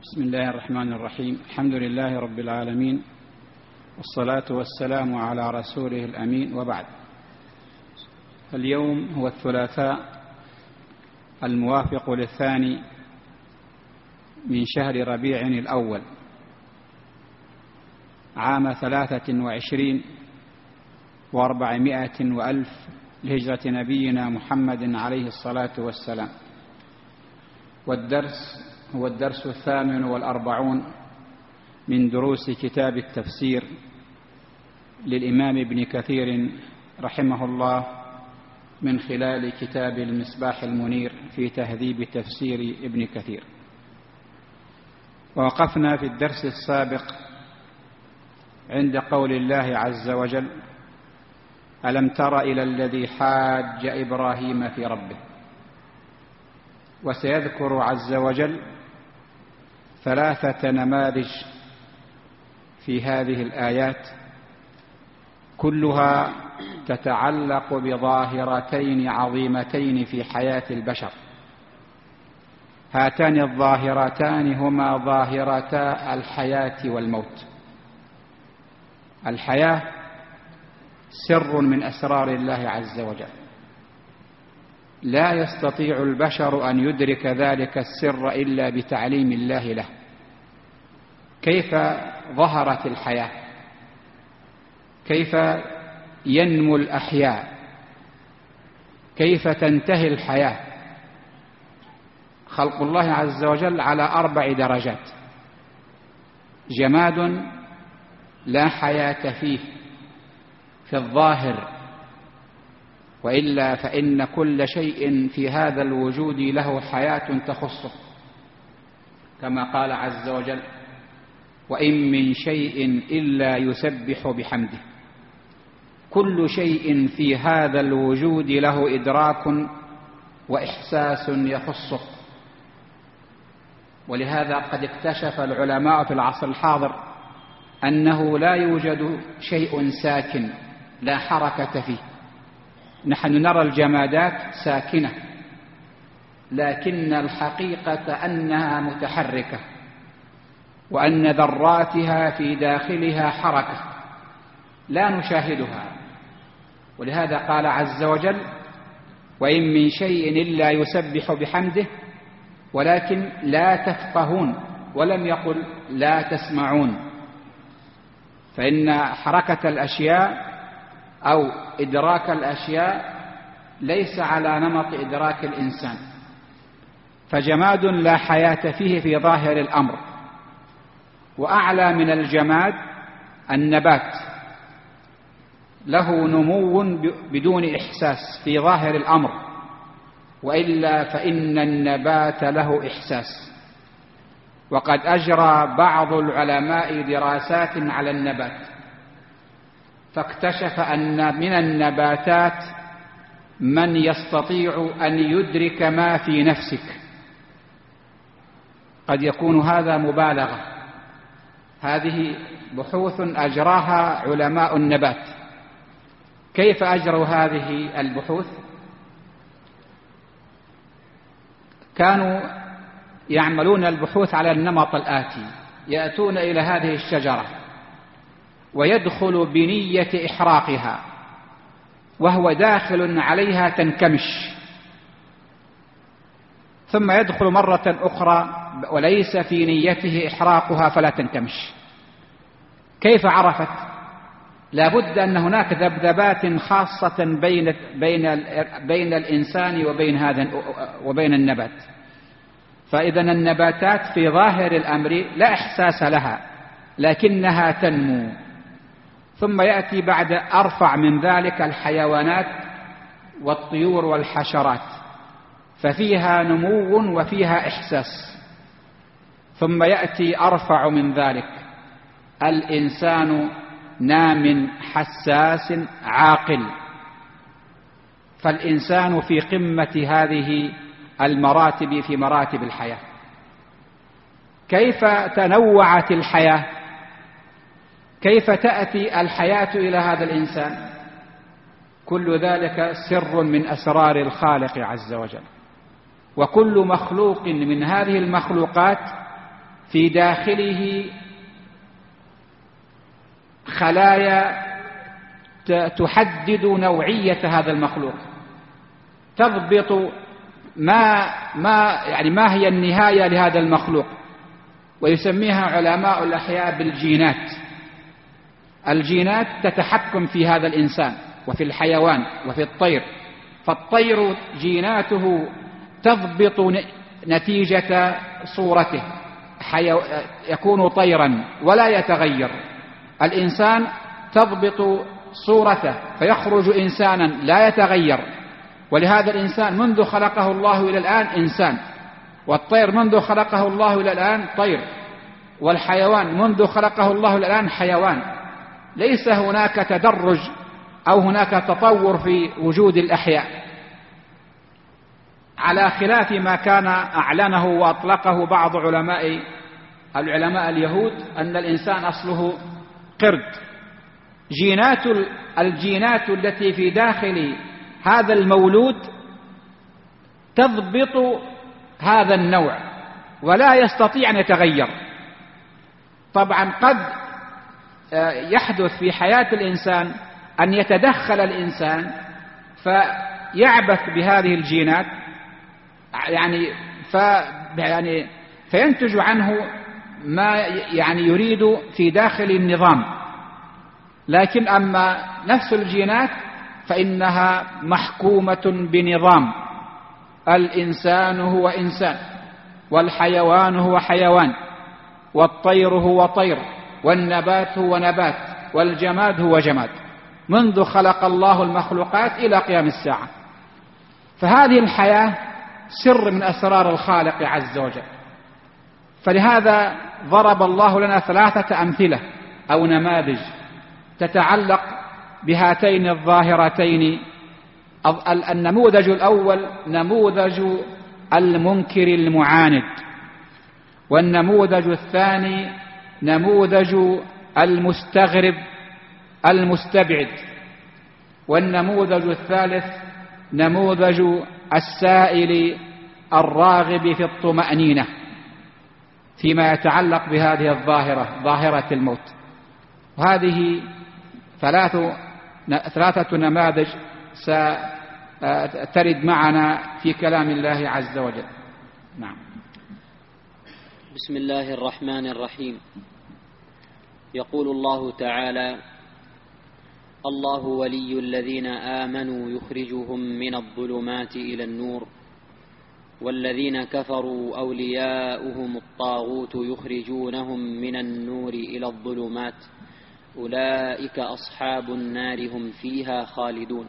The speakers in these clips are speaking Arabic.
بسم الله الرحمن الرحيم. الحمد لله رب العالمين، والصلاة والسلام على رسوله الأمين، وبعد. اليوم هو الثلاثاء الموافق للثاني من شهر ربيع الأول عام 23 و400 وألف لهجرة نبينا محمد عليه الصلاة والسلام. والدرس هو الدرس 48 من دروس كتاب التفسير للإمام ابن كثير رحمه الله من خلال كتاب المصباح المنير في تهذيب تفسير ابن كثير. ووقفنا في الدرس السابق عند قول الله عز وجل: ألم تر إلى الذي حاج إبراهيم في ربه. وسيذكر عز وجل 3 نماذج في هذه الآيات كلها تتعلق بظاهرتين عظيمتين في حياة البشر. هاتان الظاهرتان هما ظاهرتا الحياة والموت. الحياة سر من أسرار الله عز وجل، لا يستطيع البشر أن يدرك ذلك السر إلا بتعليم الله له. كيف ظهرت الحياة؟ كيف ينمو الأحياء؟ كيف تنتهي الحياة؟ خلق الله عز وجل على 4 درجات: جماد لا حياة فيه في الظاهر، وإلا فإن كل شيء في هذا الوجود له حياة تخصه، كما قال عز وجل: وإن من شيء إلا يسبح بحمده. كل شيء في هذا الوجود له إدراك وإحساس يخصه. ولهذا قد اكتشف العلماء في العصر الحاضر أنه لا يوجد شيء ساكن لا حركة فيه. نحن نرى الجمادات ساكنة، لكن الحقيقة أنها متحركة، وأن ذراتها في داخلها حركة لا نشاهدها. ولهذا قال عز وجل: وإن من شيء إلا يسبح بحمده ولكن لا تفقهون، ولم يقل لا تسمعون. فإن حركة الأشياء أو إدراك الأشياء ليس على نمط إدراك الإنسان. فجماد لا حياة فيه في ظاهر الأمر. وأعلى من الجماد النبات، له نمو بدون إحساس في ظاهر الأمر، وإلا فإن النبات له إحساس. وقد أجرى بعض العلماء دراسات على النبات، فاكتشف أن من النباتات من يستطيع أن يدرك ما في نفسك. قد يكون هذا مبالغة. هذه بحوث أجراها علماء النبات. كيف أجروا هذه البحوث؟ كانوا يعملون البحوث على النمط الآتي: يأتون إلى هذه الشجرة ويدخل بنية إحراقها، وهو داخل عليها تنكمش، ثم يدخل مرة أخرى وليس في نيته إحراقها فلا تنكمش. كيف عرفت؟ لابد أن هناك ذبذبات خاصة بين الإنسان وبين النبات. فإذا النباتات في ظاهر الأمر لا إحساس لها، لكنها تنمو. ثم يأتي بعد أرفع من ذلك الحيوانات والطيور والحشرات، ففيها نمو وفيها إحساس. ثم يأتي أرفع من ذلك الإنسان، نام حساس عاقل. فالإنسان في قمة هذه المراتب في مراتب الحياة. كيف تنوعت الحياة؟ كيف تأتي الحياة إلى هذا الإنسان؟ كل ذلك سر من أسرار الخالق عز وجل. وكل مخلوق من هذه المخلوقات في داخله خلايا تحدد نوعية هذا المخلوق، تضبط ما هي النهاية لهذا المخلوق، ويسميها علماء الأحياء بالجينات. الجينات تتحكم في هذا الإنسان وفي الحيوان وفي الطير. فالطير جيناته تضبط نتيجة صورته، يكون طيرا ولا يتغير. الإنسان تضبط صورته فيخرج إنسانا لا يتغير، ولهذا الإنسان منذ خلقه الله إلى الآن إنسان، والطير منذ خلقه الله إلى الآن طير، والحيوان منذ خلقه الله إلى الآن حيوان. ليس هناك تدرج أو هناك تطور في وجود الأحياء، على خلاف ما كان أعلنه وأطلقه بعض العلماء اليهود أن الإنسان أصله قرد. الجينات التي في داخل هذا المولود تضبط هذا النوع ولا يستطيع أن يتغير. طبعا قد يحدث في حياة الإنسان أن يتدخل الإنسان فيعبث بهذه الجينات، فينتج عنه ما يريد في داخل النظام. لكن أما نفس الجينات فإنها محكومة بنظام. الإنسان هو إنسان، والحيوان هو حيوان، والطير هو طير، والنبات هو نبات، والجماد هو جماد، منذ خلق الله المخلوقات إلى قيام الساعة. فهذه الحياة سر من أسرار الخالق عز وجل. فلهذا ضرب الله لنا 3 أمثلة أو نماذج تتعلق بهاتين الظاهرتين. النموذج الأول نموذج المنكر المعاند، والنموذج الثاني نموذج المستغرب المستبعد، والنموذج الثالث نموذج السائل الراغب في الطمأنينة فيما يتعلق بهذه الظاهرة، ظاهرة الموت. وهذه 3 نماذج سترد معنا في كلام الله عز وجل. نعم. بسم الله الرحمن الرحيم. يقول الله تعالى: الله ولي الذين آمنوا يخرجهم من الظلمات إلى النور، والذين كفروا أولياؤهم الطاغوت يخرجونهم من النور إلى الظلمات، أولئك أصحاب النار هم فيها خالدون.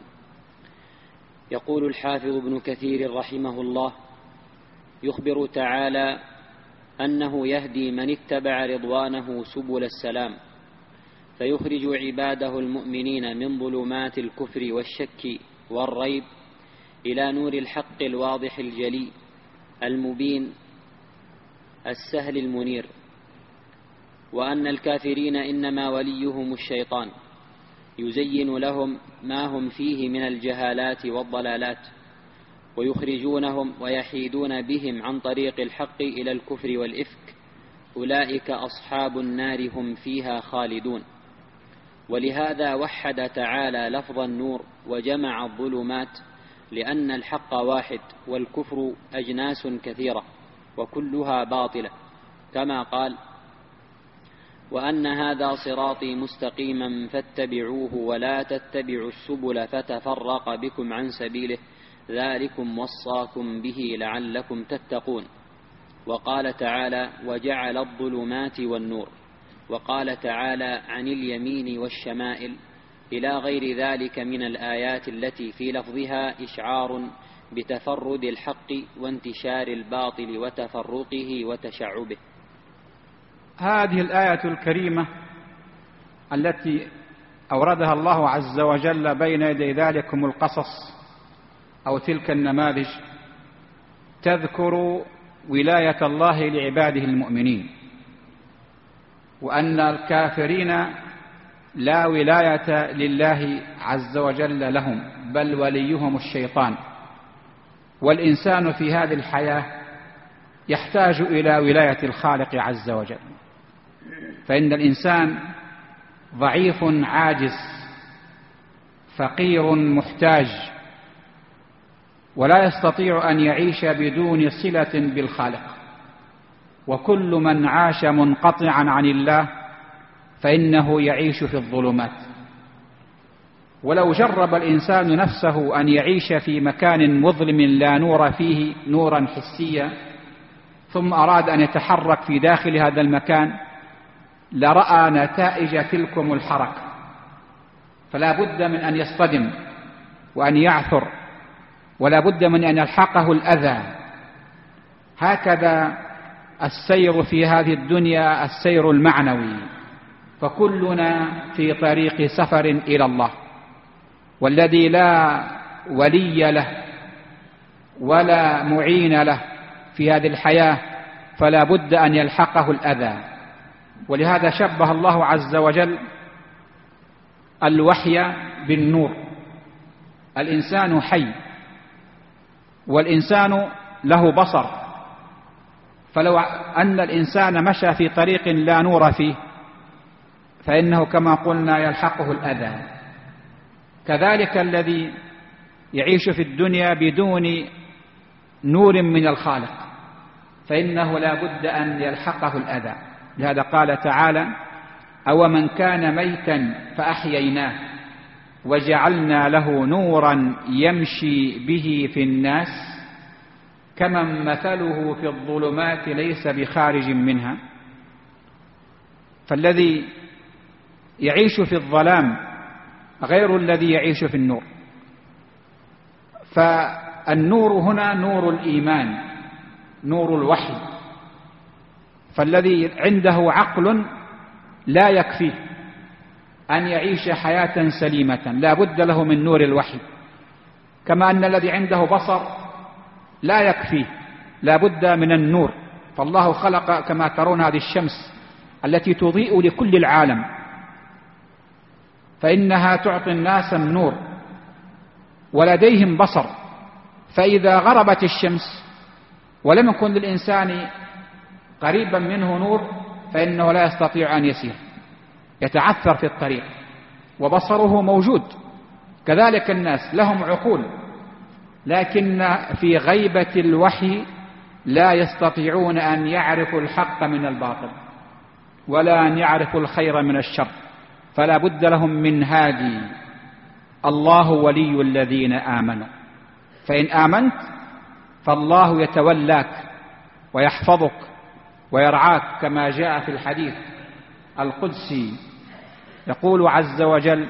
يقول الحافظ ابن كثير رحمه الله: يخبر تعالى أنه يهدي من اتبع رضوانه سبل السلام، فيخرج عباده المؤمنين من ظلمات الكفر والشك والريب إلى نور الحق الواضح الجلي المبين السهل المنير، وأن الكافرين إنما وليهم الشيطان يزين لهم ما هم فيه من الجهالات والضلالات، ويخرجونهم ويحيدون بهم عن طريق الحق إلى الكفر والإفك، أولئك أصحاب النار هم فيها خالدون. ولهذا وحد تعالى لفظ النور وجمع الظلمات، لأن الحق واحد والكفر أجناس كثيرة وكلها باطلة، كما قال: وأن هذا صراطي مستقيما فاتبعوه ولا تتبعوا السبل فتفرق بكم عن سبيله، ذلكم وصاكم به لعلكم تتقون. وقال تعالى: وجعل الظلمات والنور. وقال تعالى: عن اليمين والشمائل، إلى غير ذلك من الآيات التي في لفظها إشعار بتفرد الحق وانتشار الباطل وتفرقه وتشعبه. هذه الآية الكريمة التي أوردها الله عز وجل بين يدي ذلكم القصص أو تلك النماذج تذكر ولاية الله لعباده المؤمنين، وأن الكافرين لا ولاية لله عز وجل لهم، بل وليهم الشيطان. والإنسان في هذه الحياة يحتاج إلى ولاية الخالق عز وجل، فإن الإنسان ضعيف عاجز فقير محتاج، ولا يستطيع أن يعيش بدون صلة بالخالق، وكل من عاش منقطعا عن الله فإنه يعيش في الظلمات. ولو جرب الإنسان نفسه أن يعيش في مكان مظلم لا نور فيه نورا حسيا، ثم أراد أن يتحرك في داخل هذا المكان لرأى نتائج تلكم الحركة، فلا بد من أن يصطدم وأن يعثر، ولا بد من أن يلحقه الأذى. هكذا السير في هذه الدنيا السير المعنوي، فكلنا في طريق سفر إلى الله، والذي لا ولي له ولا معين له في هذه الحياة فلا بد أن يلحقه الأذى. ولهذا شبه الله عز وجل الوحي بالنور. الإنسان حي، والإنسان له بصر، فلو أن الإنسان مشى في طريق لا نور فيه فإنه كما قلنا يلحقه الأذى. كذلك الذي يعيش في الدنيا بدون نور من الخالق فإنه لا بد أن يلحقه الأذى. لهذا قال تعالى: أو من كان ميتا فأحييناه وجعلنا له نورا يمشي به في الناس كمن مثله في الظلمات ليس بخارج منها. فالذي يعيش في الظلام غير الذي يعيش في النور. فالنور هنا نور الإيمان، نور الوحي. فالذي عنده عقل لا يكفيه أن يعيش حياة سليمة، لا بد له من نور الوحي. كما أن الذي عنده بصر لا يكفيه، لا بد من النور. فالله خلق كما ترون هذه الشمس التي تضيء لكل العالم، فإنها تعطي الناس النور ولديهم بصر، فإذا غربت الشمس ولم يكن للإنسان قريبا منه نور فإنه لا يستطيع أن يسير، يتعثر في الطريق، وبصره موجود. كذلك الناس لهم عقول، لكن في غيبة الوحي لا يستطيعون أن يعرفوا الحق من الباطل ولا أن يعرفوا الخير من الشر، فلا بد لهم من هادي. الله ولي الذين آمنوا، فإن آمنت فالله يتولاك ويحفظك ويرعاك، كما جاء في الحديث القدسي يقول عز وجل: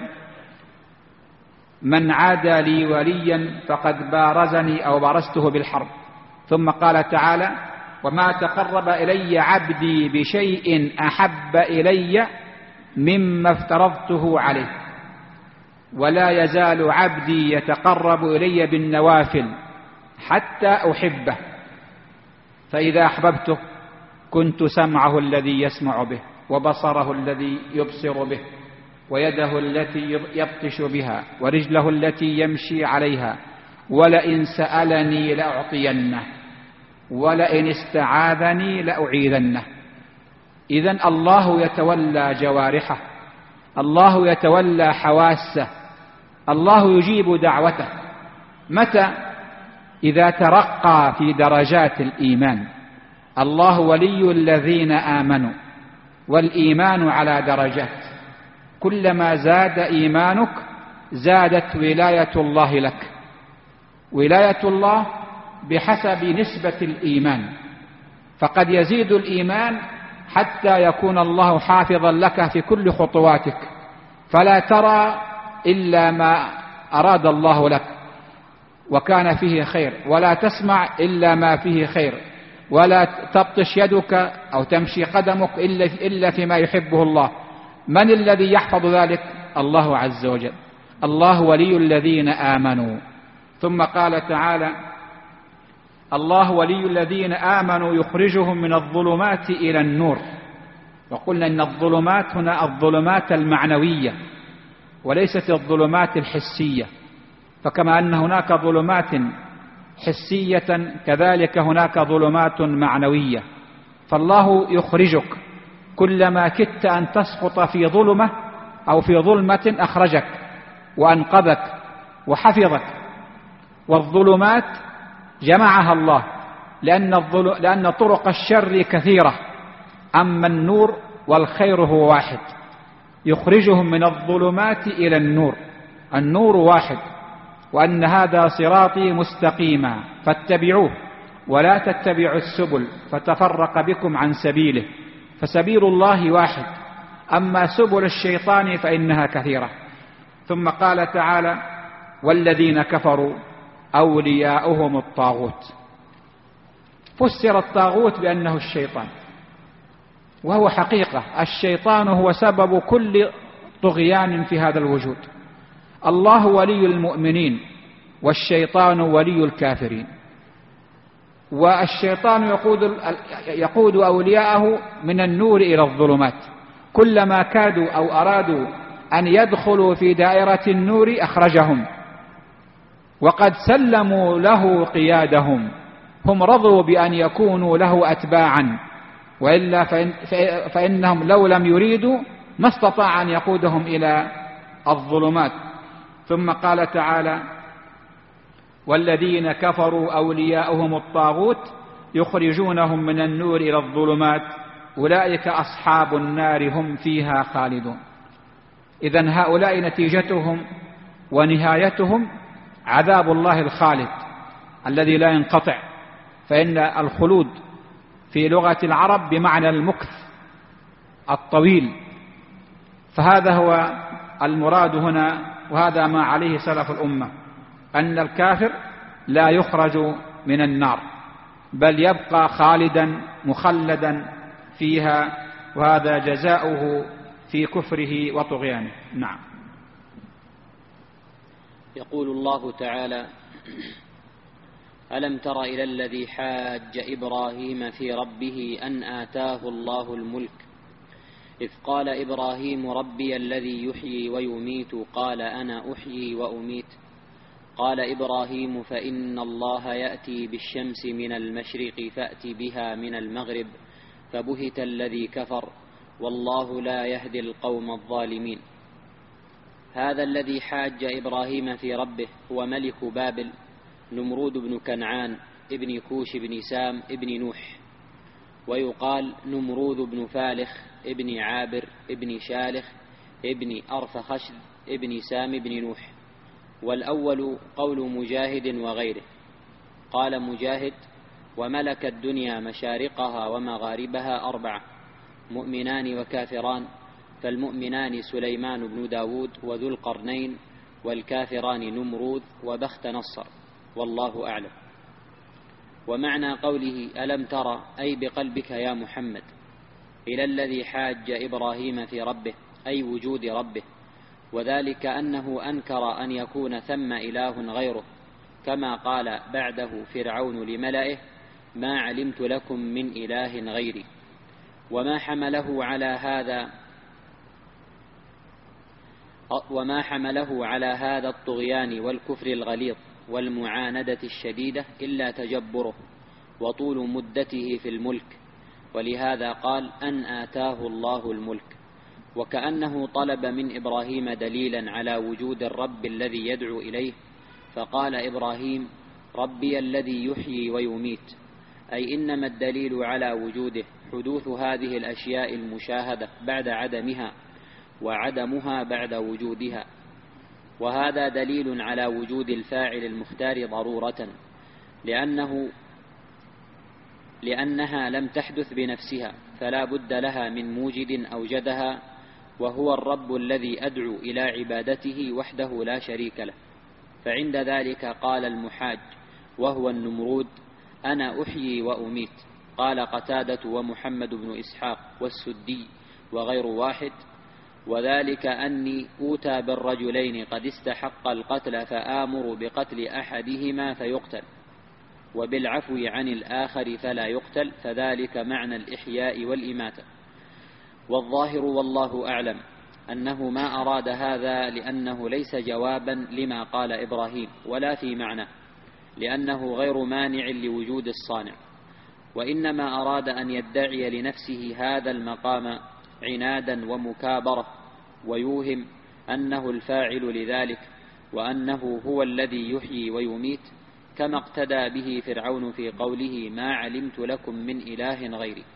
من عادى لي وليا فقد بارزني أو بارزته بالحرب. ثم قال تعالى: وما تقرب إلي عبدي بشيء أحب إلي مما افترضته عليه، ولا يزال عبدي يتقرب إلي بالنوافل حتى أحبه، فإذا أحببته كنت سمعه الذي يسمع به، وبصره الذي يبصر به، ويده التي يبطش بها، ورجله التي يمشي عليها، ولئن سألني لأعطينه، ولئن استعاذني لأعيذنه. إذن الله يتولى جوارحه، الله يتولى حواسه، الله يجيب دعوته. متى؟ إذا ترقى في درجات الإيمان. الله ولي الذين آمنوا، والإيمان على درجات، كلما زاد إيمانك زادت ولاية الله لك. ولاية الله بحسب نسبة الإيمان، فقد يزيد الإيمان حتى يكون الله حافظا لك في كل خطواتك، فلا ترى إلا ما أراد الله لك وكان فيه خير، ولا تسمع إلا ما فيه خير، ولا تبطش يدك أو تمشي قدمك إلا فيما يحبه الله. من الذي يحفظ ذلك؟ الله عز وجل. الله ولي الذين آمنوا. ثم قال تعالى: الله ولي الذين آمنوا يخرجهم من الظلمات إلى النور. وقلنا إن الظلمات هنا الظلمات المعنوية وليست الظلمات الحسية، فكما أن هناك ظلمات حسية، كذلك هناك ظلمات معنوية. فالله يخرجك كلما كدت أن تسقط في ظلمة أو في ظلمة أخرجك وأنقذك وحفظك. والظلمات جمعها الله لأن طرق الشر كثيرة، أما النور والخير هو واحد، يخرجهم من الظلمات إلى النور. النور واحد، وأن هذا صراطي مستقيما فاتبعوه ولا تتبعوا السبل فتفرق بكم عن سبيله، فسبيل الله واحد، أما سبل الشيطان فإنها كثيرة. ثم قال تعالى: والذين كفروا أولياؤهم الطاغوت. فسر الطاغوت بأنه الشيطان، وهو حقيقة الشيطان هو سبب كل طغيان في هذا الوجود. الله ولي المؤمنين والشيطان ولي الكافرين. والشيطان يقود أولياءه من النور إلى الظلمات، كلما كادوا أو أرادوا أن يدخلوا في دائرة النور أخرجهم، وقد سلموا له قيادهم، هم رضوا بأن يكونوا له أتباعا، وإلا فإنهم لو لم يريدوا ما استطاع أن يقودهم إلى الظلمات. ثم قال تعالى: والذين كفروا أولياؤهم الطاغوت يخرجونهم من النور إلى الظلمات أولئك أصحاب النار هم فيها خالدون. إذن هؤلاء نتيجتهم ونهايتهم عذاب الله الخالد الذي لا ينقطع، فإن الخلود في لغة العرب بمعنى المكث الطويل، فهذا هو المراد هنا، وهذا ما عليه سلف الأمة، أن الكافر لا يخرج من النار بل يبقى خالدا مخلدا فيها، وهذا جزاؤه في كفره وطغيانه. نعم. يقول الله تعالى: ألم تر إلى الذي حاج إبراهيم في ربه أن آتاه الله الملك إذ قال إبراهيم ربي الذي يحيي ويميت قال أنا أحيي وأميت قال إبراهيم فإن الله يأتي بالشمس من المشرق فأت بها من المغرب فبهت الذي كفر والله لا يهدي القوم الظالمين. هذا الذي حاج إبراهيم في ربه هو ملك بابل نمرود بن كنعان ابن كوش بن سام ابن نوح، ويقال نمرود بن فالخ ابن عابر ابن شالخ ابن أرفخشد ابن سام بن نوح. والأول قول مجاهد وغيره. قال مجاهد: وملك الدنيا مشارقها ومغاربها 4 مؤمنان وكافران، فالمؤمنان سليمان بن داود وذو القرنين، والكافران نمرود وبخت نصر، والله أعلم. ومعنى قوله ألم ترى أي بقلبك يا محمد إلى الذي حاج إبراهيم في ربه أي وجود ربه، وذلك أنه أنكر أن يكون ثم إله غيره، كما قال بعده فرعون لملئه ما علمت لكم من إله غيري. وما حمله على هذا الطغيان والكفر الغليظ والمعاندة الشديدة إلا تجبره وطول مدته في الملك، ولهذا قال أن آتاه الله الملك، وكأنه طلب من إبراهيم دليلا على وجود الرب الذي يدعو إليه، فقال إبراهيم ربي الذي يحيي ويميت، أي إنما الدليل على وجوده حدوث هذه الأشياء المشاهدة بعد عدمها وعدمها بعد وجودها، وهذا دليل على وجود الفاعل المختار ضرورة، لأنها لم تحدث بنفسها فلا بد لها من موجد أوجدها، وهو الرب الذي أدعو إلى عبادته وحده لا شريك له. فعند ذلك قال المحاج وهو النمرود أنا أحيي وأميت. قال قتادة ومحمد بن إسحاق والسدي وغير واحد: وذلك أني أوتى بالرجلين قد استحق القتل فآمر بقتل أحدهما فيقتل وبالعفو عن الآخر فلا يقتل، فذلك معنى الإحياء والإماتة. والظاهر والله أعلم أنه ما أراد هذا، لأنه ليس جوابا لما قال إبراهيم ولا في معنى، لأنه غير مانع لوجود الصانع، وإنما أراد أن يدعي لنفسه هذا المقام عنادا ومكابرة، ويوهم أنه الفاعل لذلك، وأنه هو الذي يحيي ويميت، كما اقتدى به فرعون في قوله ما علمت لكم من إله غيري.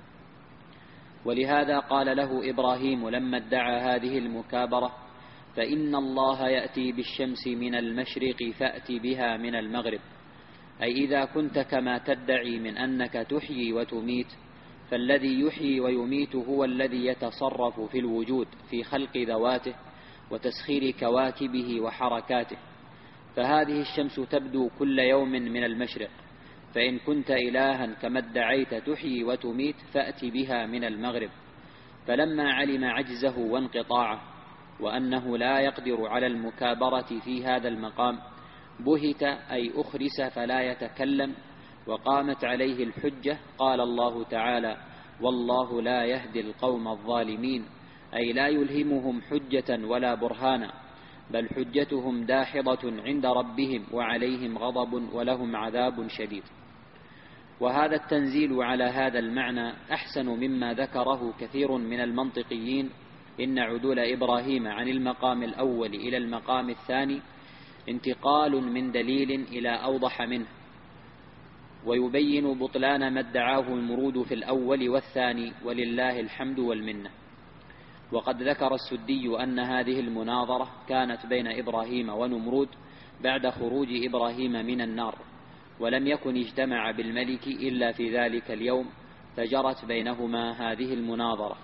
ولهذا قال له إبراهيم لما ادعى هذه المكابرة فإن الله يأتي بالشمس من المشرق فأت بها من المغرب، أي إذا كنت كما تدعي من أنك تحيي وتميت، فالذي يحيي ويميت هو الذي يتصرف في الوجود في خلق ذواته وتسخير كواكبه وحركاته، فهذه الشمس تبدو كل يوم من المشرق، فإن كنت إلها كما ادعيت تحيي وتميت فأت بها من المغرب. فلما علم عجزه وانقطاعه وأنه لا يقدر على المكابرة في هذا المقام بهت أي أخرس فلا يتكلم، وقامت عليه الحجة. قال الله تعالى والله لا يهدي القوم الظالمين، أي لا يلهمهم حجة ولا برهانا، بل حجتهم داحضة عند ربهم وعليهم غضب ولهم عذاب شديد. وهذا التنزيل على هذا المعنى أحسن مما ذكره كثير من المنطقيين، إن عدول إبراهيم عن المقام الأول إلى المقام الثاني انتقال من دليل إلى أوضح منه، ويبين بطلان ما ادعاه المرود في الأول والثاني، ولله الحمد والمنة. وقد ذكر السدي أن هذه المناظرة كانت بين إبراهيم ونمرود بعد خروج إبراهيم من النار، ولم يكن اجتمع بالملك إلا في ذلك اليوم، فجرت بينهما هذه المناظرة.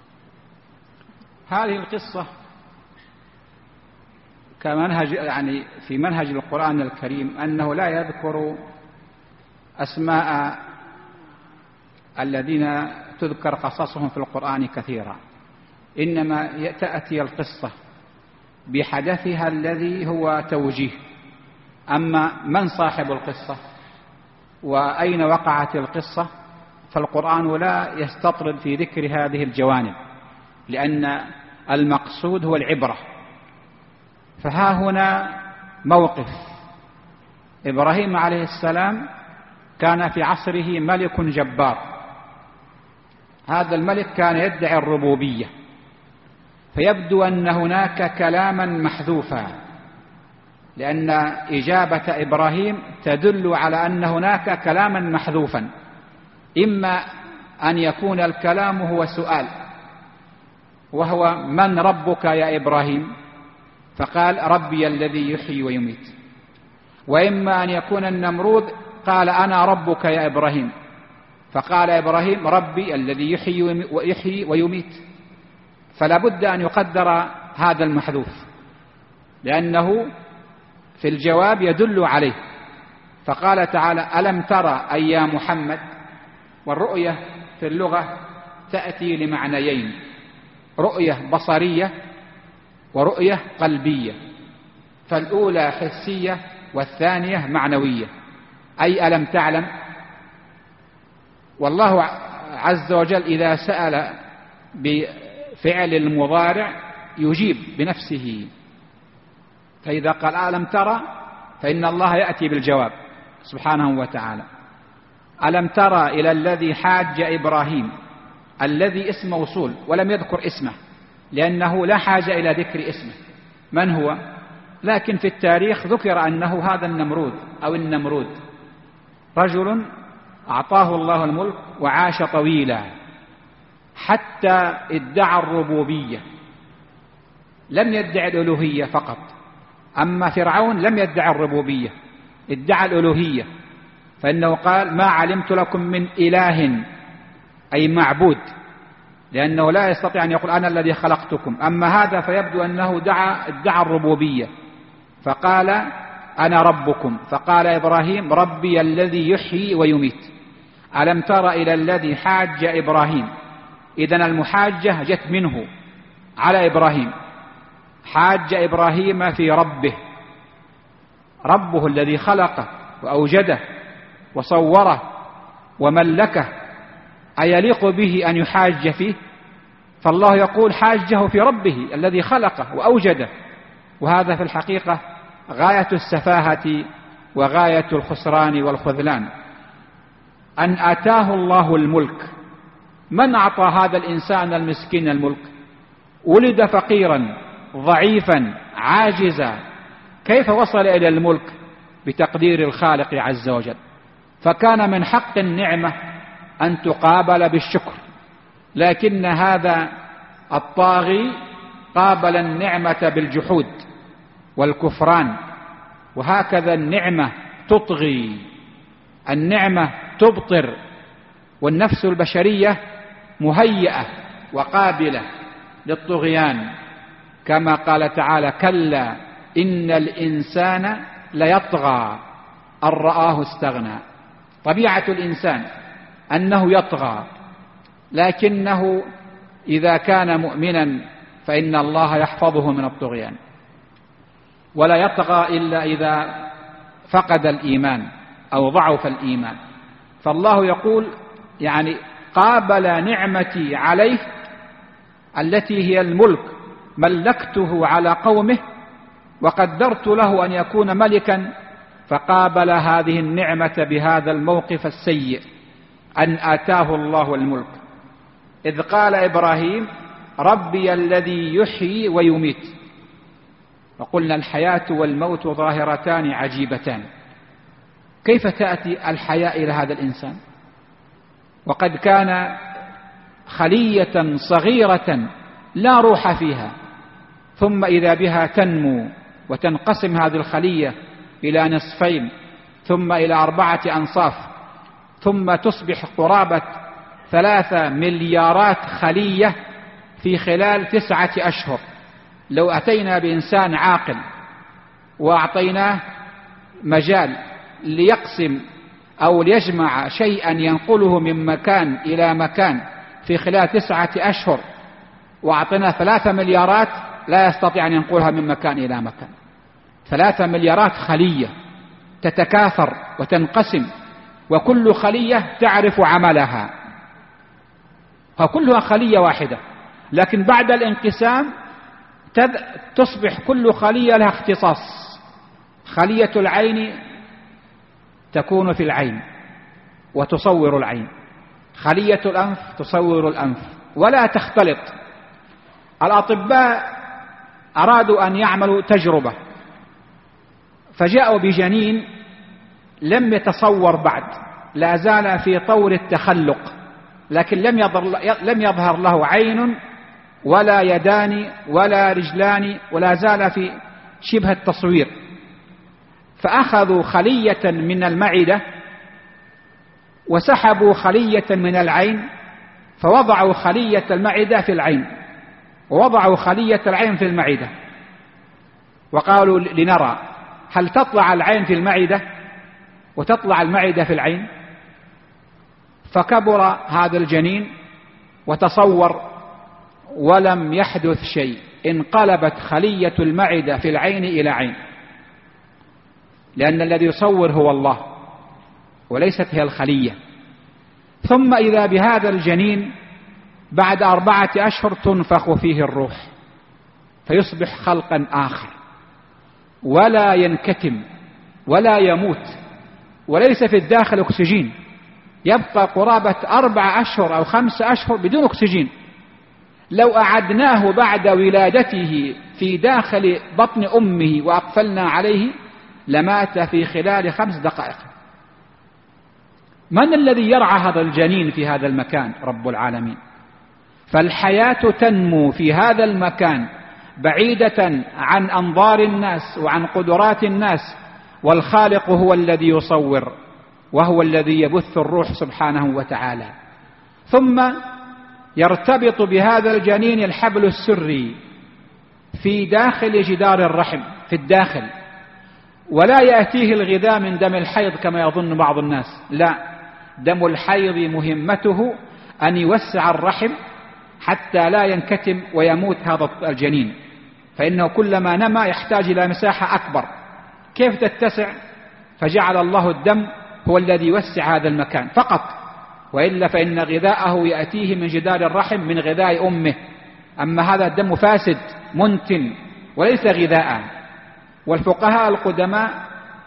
هذه القصة كمنهج يعني في منهج القرآن الكريم أنه لا يذكر أسماء الذين تذكر قصصهم في القرآن كثيرا، إنما تأتي القصة بحدثها الذي هو توجيه. أما من صاحب القصة وأين وقعت القصة فالقرآن لا يستطرد في ذكر هذه الجوانب، لأن المقصود هو العبرة. فها هنا موقف إبراهيم عليه السلام، كان في عصره ملك جبار، هذا الملك كان يدعي الربوبية، فيبدو أن هناك كلاما محذوفا، لأن إجابة إبراهيم تدل على أن هناك كلاما محذوفا، إما أن يكون الكلام هو سؤال وهو من ربك يا إبراهيم؟ فقال ربي الذي يحيي ويميت، وإما أن يكون النمرود قال أنا ربك يا إبراهيم، فقال إبراهيم ربي الذي يحيي ويميت. فلا بد أن يقدر هذا المحذوف لأنه في الجواب يدل عليه. فقال تعالى ألم ترى أي يا محمد، والرؤية في اللغة تأتي لمعنيين، رؤية بصرية ورؤية قلبية، فالأولى حسية والثانية معنوية، أي ألم تعلم. والله عز وجل إذا سأل بفعل المضارع يجيب بنفسه، فإذا قال ألم ترى فإن الله يأتي بالجواب سبحانه وتعالى. ألم ترى إلى الذي حاج إبراهيم، الذي اسم موصول ولم يذكر اسمه لأنه لا حاجة إلى ذكر اسمه من هو، لكن في التاريخ ذكر أنه هذا النمرود أو النمرود، رجل أعطاه الله الملك وعاش طويلا حتى ادعى الربوبية، لم يدعي الألوهية فقط. أما فرعون لم يدعي الربوبية، ادعى الألوهية، فإنه قال ما علمت لكم من إله أي معبود، لأنه لا يستطيع أن يقول أنا الذي خلقتكم. أما هذا فيبدو أنه ادعى الربوبية، فقال أنا ربكم، فقال إبراهيم ربي الذي يحيي ويميت. ألم تر إلى الذي حاج إبراهيم، إذن المحاجة جت منه على إبراهيم، حاج إبراهيم في ربه، ربه الذي خلقه وأوجده وصوره وملكه، أيليق به أن يحاج فيه؟ فالله يقول حاجه في ربه الذي خلقه وأوجده، وهذا في الحقيقة غاية السفاهة وغاية الخسران والخذلان. أن آتاه الله الملك. من أعطى هذا الإنسان المسكين الملك؟ ولد فقيرا ضعيفا عاجزا، كيف وصل إلى الملك؟ بتقدير الخالق عز وجل. فكان من حق النعمة أن تقابل بالشكر، لكن هذا الطاغي قابل النعمة بالجحود والكفران. وهكذا النعمة تطغي، النعمة تبطر، والنفس البشرية مهيئة وقابلة للطغيان، كما قال تعالى: كلا إن الإنسان ليطغى أن رآه استغنى. طبيعة الإنسان أنه يطغى، لكنه إذا كان مؤمنا فإن الله يحفظه من الطغيان، ولا يطغى إلا إذا فقد الإيمان أو ضعف الإيمان. فالله يقول يعني قابل نعمتي عليه التي هي الملك، ملكته على قومه وقدرت له أن يكون ملكا، فقابل هذه النعمة بهذا الموقف السيء أن آتاه الله الملك. إذ قال إبراهيم: ربي الذي يحيي ويميت. وقلنا الحياة والموت ظاهرتان عجيبتان، كيف تأتي الحياة إلى هذا الإنسان وقد كان خلية صغيرة لا روح فيها، ثم إذا بها تنمو وتنقسم هذه الخلية إلى نصفين، ثم إلى 4 أنصاف، ثم تصبح قرابة 3 مليارات خلية في خلال 9 أشهر. لو أتينا بإنسان عاقل وأعطيناه مجال ليقسم أو ليجمع شيئا ينقله من مكان إلى مكان في خلال 9 أشهر، وأعطيناه 3 مليارات، لا يستطيع أن ينقلها من مكان إلى مكان. 3 مليارات خلية تتكاثر وتنقسم، وكل خلية تعرف عملها، فكلها خلية واحدة، لكن بعد الانقسام تصبح كل خلية لها اختصاص. خلية العين تكون في العين وتصور العين، خلية الأنف تصور الأنف، ولا تختلط. الأطباء أرادوا أن يعملوا تجربة، فجاءوا بجنين لم يتصور بعد، لا زال في طور التخلق، لكن لم يظهر له عين ولا يدان ولا رجلان، ولا زال في شبه التصوير. فأخذوا خلية من المعدة وسحبوا خلية من العين، فوضعوا خلية المعدة في العين ووضعوا خلية العين في المعدة، وقالوا لنرى هل تطلع العين في المعدة وتطلع المعدة في العين. فكبر هذا الجنين وتصور ولم يحدث شيء، انقلبت خلية المعدة في العين إلى عين، لأن الذي يصور هو الله وليست هي الخلية. ثم إذا بهذا الجنين بعد 4 أشهر تنفخ فيه الروح فيصبح خلقا آخر، ولا ينكتم ولا يموت، وليس في الداخل أكسجين، يبقى قرابة 4 أشهر أو 5 أشهر بدون أكسجين. لو أعدناه بعد ولادته في داخل بطن أمه وأقفلنا عليه لمات في خلال 5 دقائق. من الذي يرعى هذا الجنين في هذا المكان؟ رب العالمين. فالحياة تنمو في هذا المكان بعيدة عن أنظار الناس وعن قدرات الناس، والخالق هو الذي يصور وهو الذي يبث الروح سبحانه وتعالى. ثم يرتبط بهذا الجنين الحبل السري في داخل جدار الرحم في الداخل، ولا يأتيه الغذاء من دم الحيض كما يظن بعض الناس، لا، دم الحيض مهمته أن يوسع الرحم حتى لا ينكتم ويموت هذا الجنين، فإنه كلما نمى يحتاج إلى مساحة أكبر. كيف تتسع؟ فجعل الله الدم هو الذي يوسع هذا المكان فقط، وإلا فإن غذاءه يأتيه من جدار الرحم من غذاء أمه. أما هذا الدم فاسد منتن وليس غذاء. والفقهاء القدماء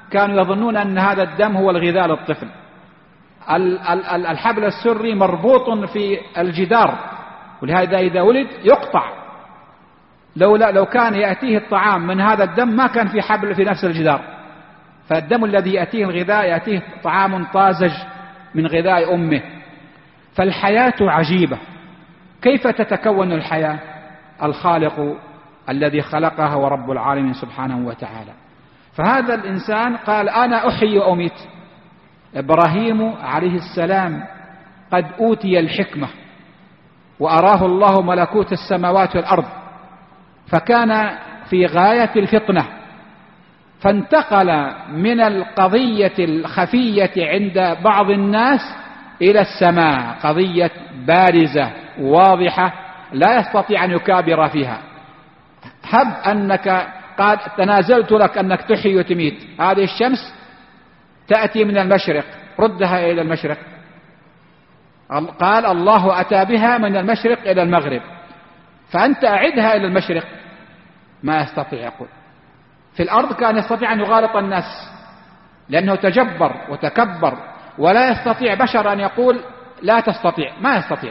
كانوا يظنون أن هذا الدم هو الغذاء للطفل. الحبل السري مربوط في الجدار، ولهذا إذا ولد يقطع. لو كان يأتيه الطعام من هذا الدم ما كان في حبل في نفس الجدار، فالدم الذي يأتيه الغذاء يأتيه طعام طازج من غذاء أمه. فالحياة عجيبة. كيف تتكون الحياة؟ الخالق الذي خلقها ورب العالمين سبحانه وتعالى. فهذا الإنسان قال أنا أحيي وأميت. إبراهيم عليه السلام قد أوتي الحكمة وأراه الله ملكوت السماوات والأرض، فكان في غاية الفطنة، فانتقل من القضية الخفية عند بعض الناس إلى السماء، قضية بارزة واضحة لا يستطيع أن يكابر فيها. هب أنك قد تنازلت لك أنك تحيي وتميت، هذه الشمس تأتي من المشرق، ردها إلى المشرق. قال الله أتى بها من المشرق إلى المغرب، فأنت أعدها إلى المشرق. ما يستطيع يقول. في الأرض كان يستطيع أن يغالط الناس لأنه تجبر وتكبر، ولا يستطيع بشر أن يقول لا تستطيع، ما يستطيع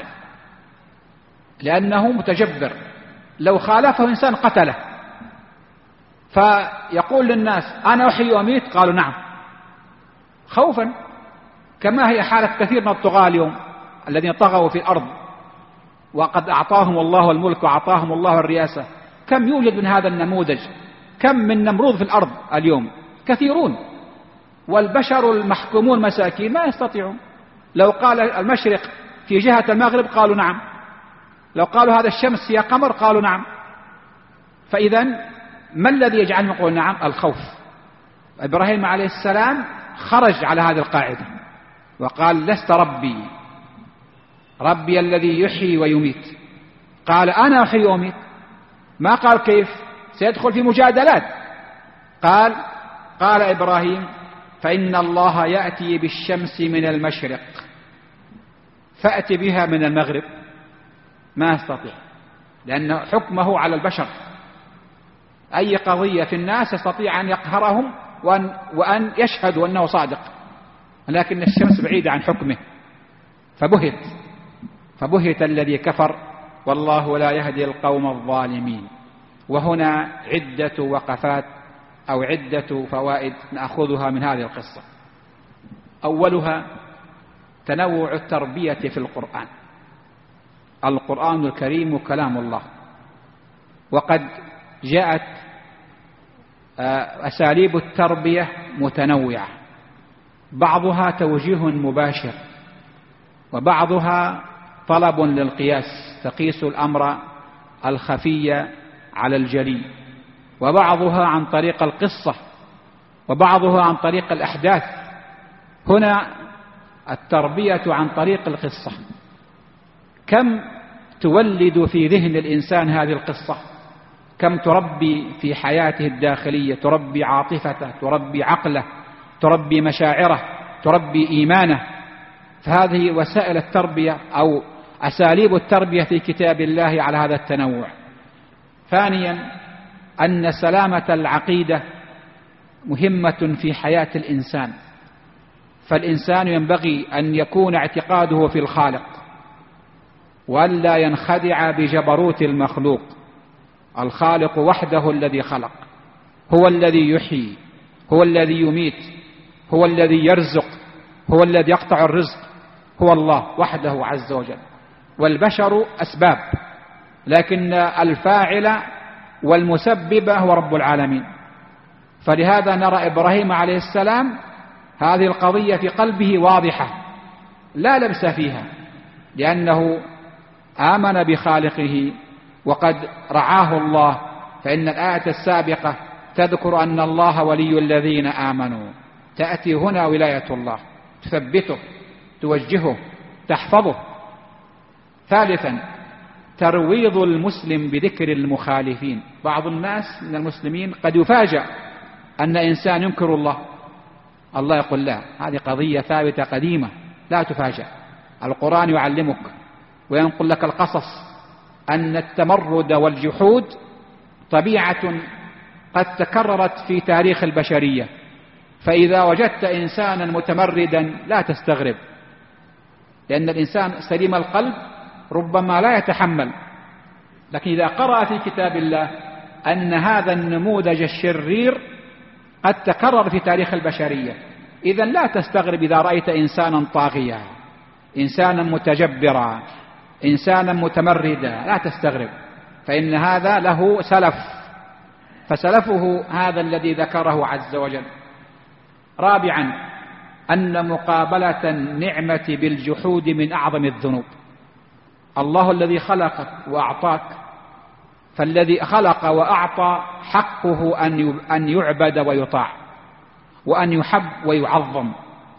لأنه متجبر. لو خالفه إنسان قتله. فيقول للناس أنا أحيي وأميت، قالوا نعم، خوفا، كما هي حالة كثير من الطغاة اليوم الذين طغوا في الأرض وقد أعطاهم الله الملك وأعطاهم الله الرئاسة. كم يوجد من هذا النموذج؟ كم من نمرود في الأرض اليوم؟ كثيرون. والبشر المحكومون مساكين ما يستطيعون. لو قال المشرق في جهة المغرب قالوا نعم، لو قالوا هذا الشمس هي قمر قالوا نعم. فإذا ما الذي يجعلهم يقول نعم؟ الخوف. إبراهيم عليه السلام خرج على هذه القاعدة وقال لست ربي، ربي الذي يحيي ويميت. قال أنا أحيي وأميت، ما قال كيف، سيدخل في مجادلات. قال إبراهيم فإن الله يأتي بالشمس من المشرق فأتي بها من المغرب. ما يستطيع، لأن حكمه على البشر. أي قضية في الناس يستطيع أن يقهرهم وأن يشهدوا أنه صادق، لكن الشمس بعيدة عن حكمه. فبهت الذي كفر، والله لا يهدي القوم الظالمين. وهنا عدة وقفات أو عدة فوائد نأخذها من هذه القصة. أولها تنوع التربية في القرآن. القرآن الكريم كلام الله، وقد جاءت أساليب التربية متنوعة، بعضها توجيه مباشر، وبعضها طلب للقياس، تقيس الأمر الخفي على الجلي، وبعضها عن طريق القصة، وبعضها عن طريق الأحداث. هنا التربية عن طريق القصة. كم تولد في ذهن الإنسان هذه القصة، كم تربي في حياته الداخلية، تربي عاطفته، تربي عقله، تربي مشاعره، تربي إيمانه. فهذه وسائل التربية أو أساليب التربية في كتاب الله على هذا التنوع. ثانيا أن سلامة العقيدة مهمة في حياة الإنسان، فالإنسان ينبغي أن يكون اعتقاده في الخالق، وألا ينخدع بجبروت المخلوق. الخالق وحده الذي خلق، هو الذي يحيي، هو الذي يميت، هو الذي يرزق، هو الذي يقطع الرزق، هو الله وحده عز وجل. والبشر أسباب، لكن الفاعل والمسبب هو رب العالمين. فلهذا نرى إبراهيم عليه السلام هذه القضية في قلبه واضحة لا لبس فيها، لأنه آمن بخالقه وقد رعاه الله. فإن الآية السابقة تذكر أن الله ولي الذين آمنوا، تأتي هنا ولاية الله تثبته، توجهه، تحفظه. ثالثا ترويض المسلم بذكر المخالفين. بعض الناس من المسلمين قد يفاجأ أن إنسان ينكر الله، الله يقول لا، هذه قضية ثابتة قديمة، لا تفاجأ. القرآن يعلمك وينقل لك القصص أن التمرد والجحود طبيعة قد تكررت في تاريخ البشرية، فإذا وجدت إنسانا متمردا لا تستغرب، لأن الإنسان سليم القلب ربما لا يتحمل. لكن إذا قرأ في كتاب الله أن هذا النموذج الشرير قد تكرر في تاريخ البشرية، إذن لا تستغرب إذا رأيت إنسانا طاغيا، إنسانا متجبرا، إنسانا متمردا، لا تستغرب، فإن هذا له سلف، فسلفه هذا الذي ذكره عز وجل. رابعا أن مقابلة النعمة بالجحود من أعظم الذنوب. الله الذي خلقك وأعطاك، فالذي خلق وأعطى حقه أن يعبد ويطاع وأن يحب ويعظم،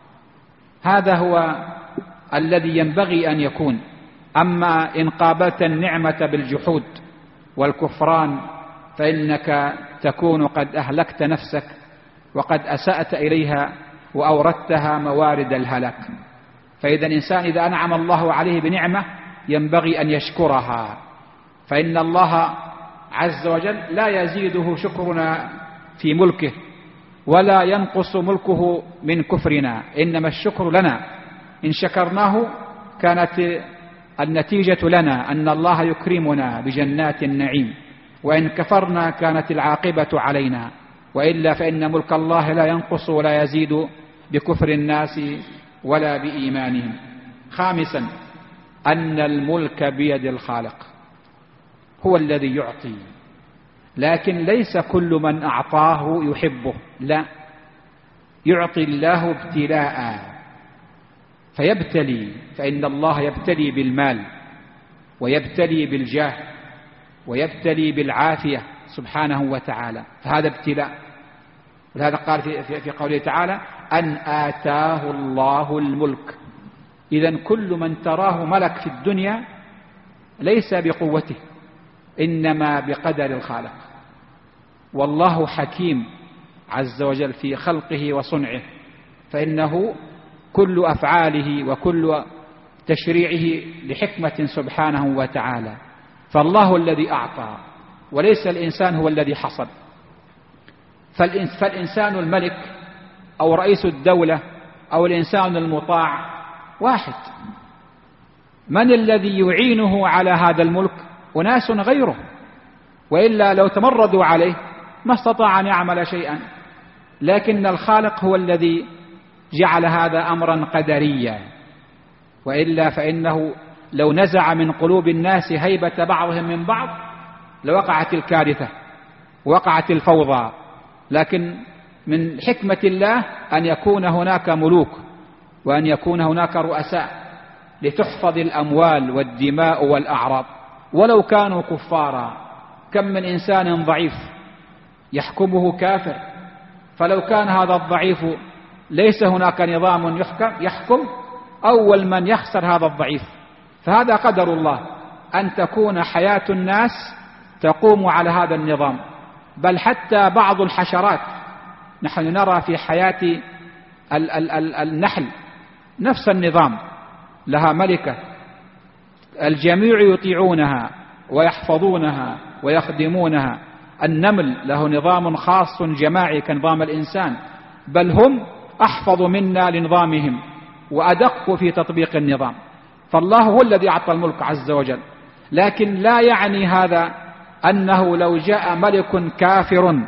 هذا هو الذي ينبغي أن يكون. أما إن قابلت النعمة بالجحود والكفران فإنك تكون قد أهلكت نفسك وقد أسأت إليها وأوردتها موارد الهلاك. فإذا الإنسان إذا أنعم الله عليه بنعمة ينبغي أن يشكرها، فإن الله عز وجل لا يزيده شكرنا في ملكه ولا ينقص ملكه من كفرنا، إنما الشكر لنا، إن شكرناه كانت النتيجة لنا أن الله يكرمنا بجنات النعيم، وإن كفرنا كانت العاقبة علينا، وإلا فإن ملك الله لا ينقص ولا يزيد بكفر الناس ولا بإيمانهم. خامسا أن الملك بيد الخالق، هو الذي يعطي، لكن ليس كل من أعطاه يحبه، لا، يعطي الله ابتلاء فيبتلي، فإن الله يبتلي بالمال ويبتلي بالجاه ويبتلي بالعافية سبحانه وتعالى، فهذا ابتلاء. ولهذا قال في قوله تعالى أن آتاه الله الملك. إذن كل من تراه ملك في الدنيا ليس بقوته، إنما بقدر الخالق. والله حكيم عز وجل في خلقه وصنعه، فإنه كل أفعاله وكل تشريعه لحكمة سبحانه وتعالى. فالله الذي أعطى وليس الإنسان هو الذي حصل. فالإنسان الملك أو رئيس الدولة أو الإنسان المطاع واحد. من الذي يعينه على هذا الملك؟ أناس غيره، وإلا لو تمردوا عليه ما استطاع أن يعمل شيئا. لكن الخالق هو الذي جعل هذا أمرا قدريا، وإلا فإنه لو نزع من قلوب الناس هيبة بعضهم من بعض لوقعت الكارثة وقعت الفوضى. لكن من حكمة الله أن يكون هناك ملوك وأن يكون هناك رؤساء لتحفظ الأموال والدماء والأعراض ولو كانوا كفارا. كم من إنسان ضعيف يحكمه كافر، فلو كان هذا الضعيف ليس هناك نظام يحكم، أول من يخسر هذا الضعيف. فهذا قدر الله أن تكون حياة الناس تقوم على هذا النظام. بل حتى بعض الحشرات نحن نرى في حياة النحل نفس النظام، لها ملكة الجميع يطيعونها ويحفظونها ويخدمونها. النمل له نظام خاص جماعي كنظام الإنسان، بل هم أحفظ منا لنظامهم وأدق في تطبيق النظام. فالله هو الذي أعطى الملك عز وجل، لكن لا يعني هذا أنه لو جاء ملك كافر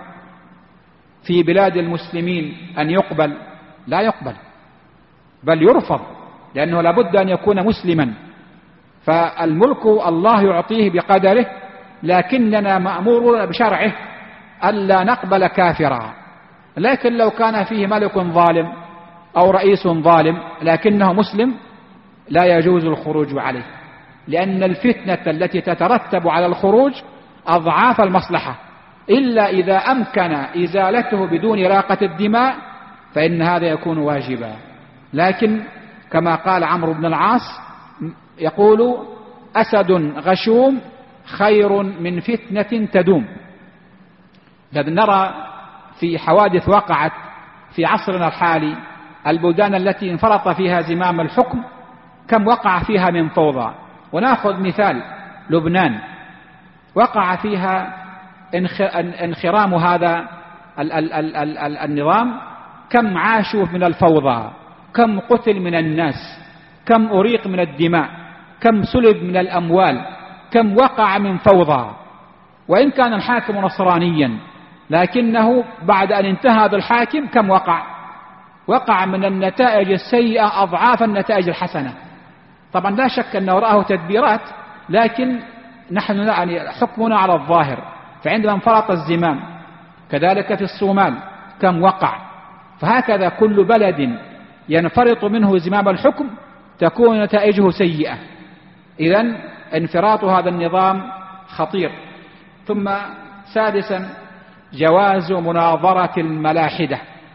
في بلاد المسلمين أن يقبل، لا يقبل بل يرفض، لأنه لابد أن يكون مسلما. فالملك الله يعطيه بقدره، لكننا مأمورون بشرعه ألا نقبل كافرا. لكن لو كان فيه ملك ظالم أو رئيس ظالم لكنه مسلم لا يجوز الخروج عليه، لأن الفتنة التي تترتب على الخروج أضعاف المصلحة، إلا إذا أمكن إزالته بدون راقة الدماء فإن هذا يكون واجبا. لكن كما قال عمرو بن العاص يقول أسد غشوم خير من فتنة تدوم. لذا نرى في حوادث وقعت في عصرنا الحالي البلدان التي انفرط فيها زمام الحكم كم وقع فيها من فوضى. ونأخذ مثال لبنان، وقع فيها انخرام هذا النظام كم عاشوا من الفوضى، كم قتل من الناس، كم أريق من الدماء، كم سلب من الأموال، كم وقع من فوضى. وإن كان الحاكم نصرانيا لكنه بعد أن انتهى هذا الحاكم كم وقع من النتائج السيئة أضعاف النتائج الحسنة. طبعا لا شك أنه رآه تدبيرات، لكن نحن يعني حكمنا على الظاهر. فعندما انفرط الزمام كذلك في الصومال كم وقع. فهكذا كل بلد ينفرط منه زمام الحكم تكون نتائجه سيئة. إذن انفراط هذا النظام خطير. ثم سادسا جواز مناظرة الملاحدة.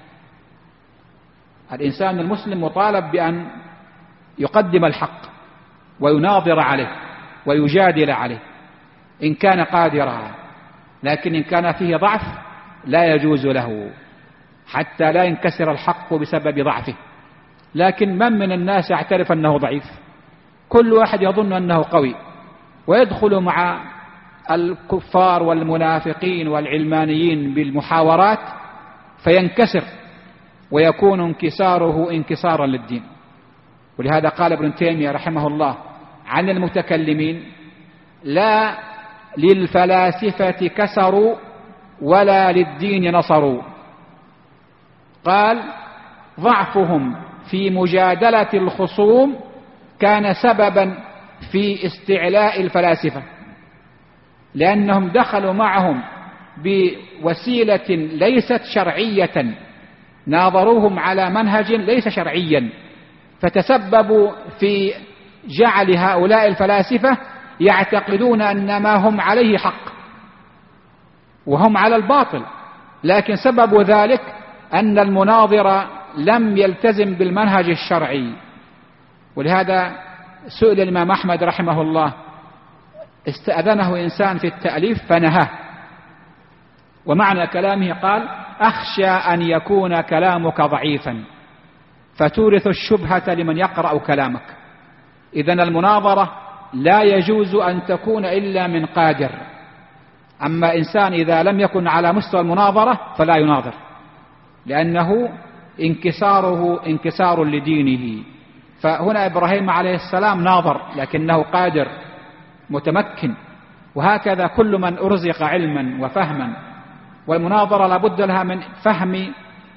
الإنسان المسلم مطالب بأن يقدم الحق ويناظر عليه ويجادل عليه إن كان قادرا، لكن إن كان فيه ضعف لا يجوز له حتى لا ينكسر الحق بسبب ضعفه. لكن من الناس يعترف أنه ضعيف؟ كل واحد يظن أنه قوي ويدخل مع الكفار والمنافقين والعلمانيين بالمحاورات فينكسر ويكون انكساره انكسارا للدين. ولهذا قال ابن تيمية رحمه الله عن المتكلمين: لا للفلاسفة كسروا ولا للدين نصروا. قال: ضعفهم في مجادلة الخصوم كان سببا في استعلاء الفلاسفة، لأنهم دخلوا معهم بوسيلة ليست شرعية، ناظروهم على منهج ليس شرعيا، فتسببوا في جعل هؤلاء الفلاسفة يعتقدون أن ما هم عليه حق وهم على الباطل، لكن سبب ذلك أن المناظر لم يلتزم بالمنهج الشرعي. ولهذا سئل الإمام أحمد رحمه الله، استأذنه إنسان في التأليف فنهاه، ومعنى كلامه قال: أخشى أن يكون كلامك ضعيفا فتورث الشبهة لمن يقرأ كلامك. إذن المناظرة لا يجوز أن تكون إلا من قادر. أما إنسان إذا لم يكن على مستوى المناظرة فلا يناظر، لأنه انكساره انكسار لدينه. فهنا إبراهيم عليه السلام ناظر لكنه قادر متمكن، وهكذا كل من أرزق علما وفهما. والمناظرة لابد لها من فهم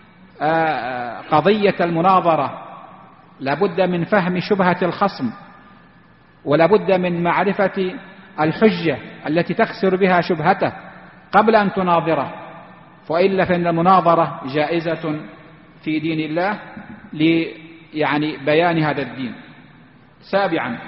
قضية المناظرة، لابد من فهم شبهة الخصم، ولابد من معرفة الحجة التي تكسر بها شبهته قبل أن تناظره، وإلا فإن المناظرة جائزة في دين الله يعني بيان هذا الدين. سابعا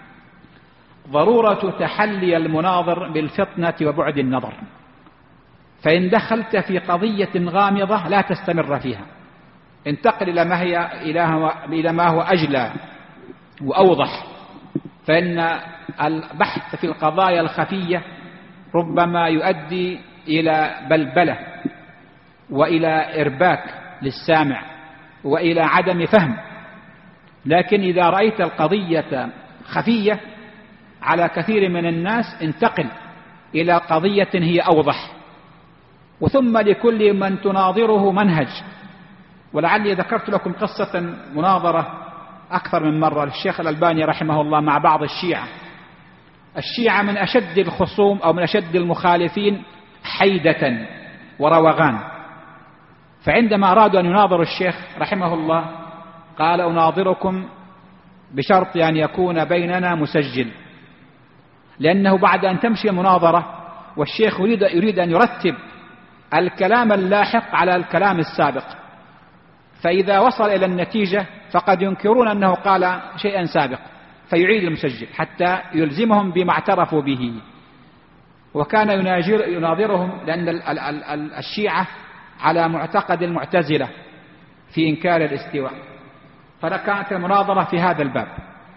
ضرورة تحلي المناظر بالفطنة وبعد النظر. فإن دخلت في قضية غامضة لا تستمر فيها، انتقل إلى ما هو أجلى وأوضح. فإن البحث في القضايا الخفية ربما يؤدي إلى بلبلة وإلى إرباك للسامع وإلى عدم فهم. لكن إذا رأيت القضية خفية على كثير من الناس انتقل إلى قضية هي أوضح. وثم لكل من تناظره منهج. ولعلي ذكرت لكم قصة مناظرة أكثر من مرة للشيخ الألباني رحمه الله مع بعض الشيعة من أشد الخصوم أو من أشد المخالفين حيدة وروغان. فعندما أرادوا أن يناظروا الشيخ رحمه الله قال: أناظركم بشرط أن يكون بيننا مسجل، لأنه بعد أن تمشي المناظرة والشيخ يريد أن يرتب الكلام اللاحق على الكلام السابق، فإذا وصل إلى النتيجة فقد ينكرون أنه قال شيئا سابق، فيعيد المسجل حتى يلزمهم بما اعترفوا به. وكان يناظرهم لأن الشيعة على معتقد المعتزلة في إنكار الاستواء، فكانت المناظرة في هذا الباب.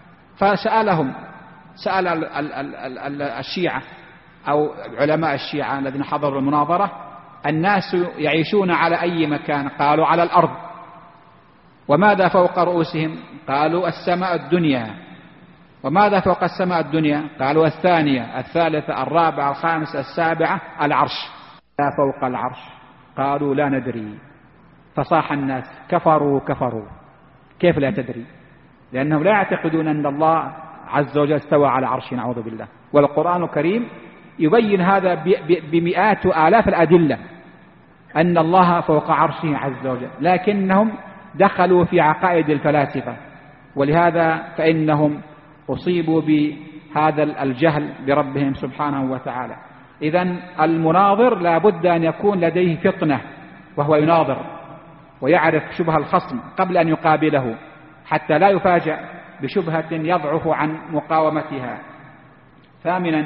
سأل الشيعة أو علماء الشيعة الذين حضروا المناظرة: الناس يعيشون على أي مكان؟ قالوا: على الأرض. وماذا فوق رؤوسهم؟ قالوا: السماء الدنيا. وماذا فوق السماء الدنيا؟ قالوا: الثانية، الثالثة، الرابعة، الخامسة، السابعة، العرش. لا فوق العرش؟ قالوا: لا ندري. فصاح الناس كفروا كفروا. كيف لا تدري؟ لأنهم لا يعتقدون أن الله عز وجل استوى على عرشه، نعوذ بالله. والقرآن الكريم يبين هذا بمئات وآلاف الأدلة أن الله فوق عرشه عز وجل، لكنهم دخلوا في عقائد الفلاسفة، ولهذا فإنهم أصيبوا بهذا الجهل بربهم سبحانه وتعالى. إذن المناظر لا بد أن يكون لديه فطنة، وهو يناظر ويعرف شبه الخصم قبل أن يقابله، حتى لا يفاجأ بشبهة يضعف عن مقاومتها. ثامنا،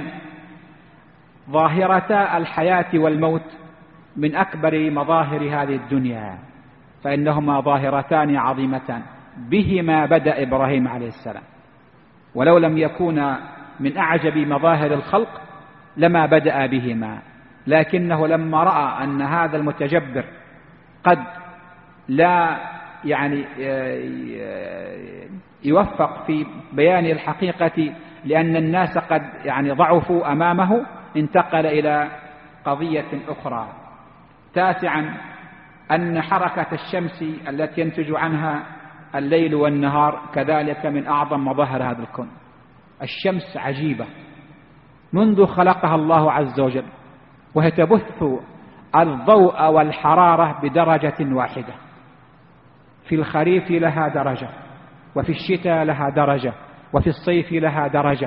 ظاهرتا الحياة والموت من أكبر مظاهر هذه الدنيا، فإنهما ظاهرتان عظيمتان بهما بدأ إبراهيم عليه السلام، ولو لم يكونا من أعجب مظاهر الخلق لما بدأ بهما، لكنه لما رأى أن هذا المتجبر قد لا يوفق في بيان الحقيقة، لأن الناس قد ضعفوا أمامه، انتقل إلى قضية أخرى. تاسعا، أن حركة الشمس التي ينتج عنها الليل والنهار كذلك من أعظم مظاهر هذا الكون. الشمس عجيبة منذ خلقها الله عز وجل، وهي تبث الضوء والحرارة بدرجة واحدة. في الخريف لها درجة، وفي الشتاء لها درجة، وفي الصيف لها درجة،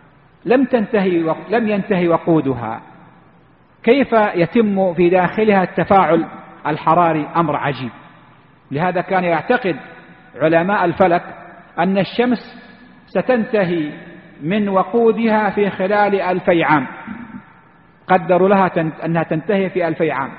لم ينتهي وقودها. كيف يتم في داخلها التفاعل الحراري؟ أمر عجيب. لهذا كان يعتقد علماء الفلك أن الشمس ستنتهي من وقودها في خلال 2000 عام، قدروا لها أنها تنتهي في 2000 عام،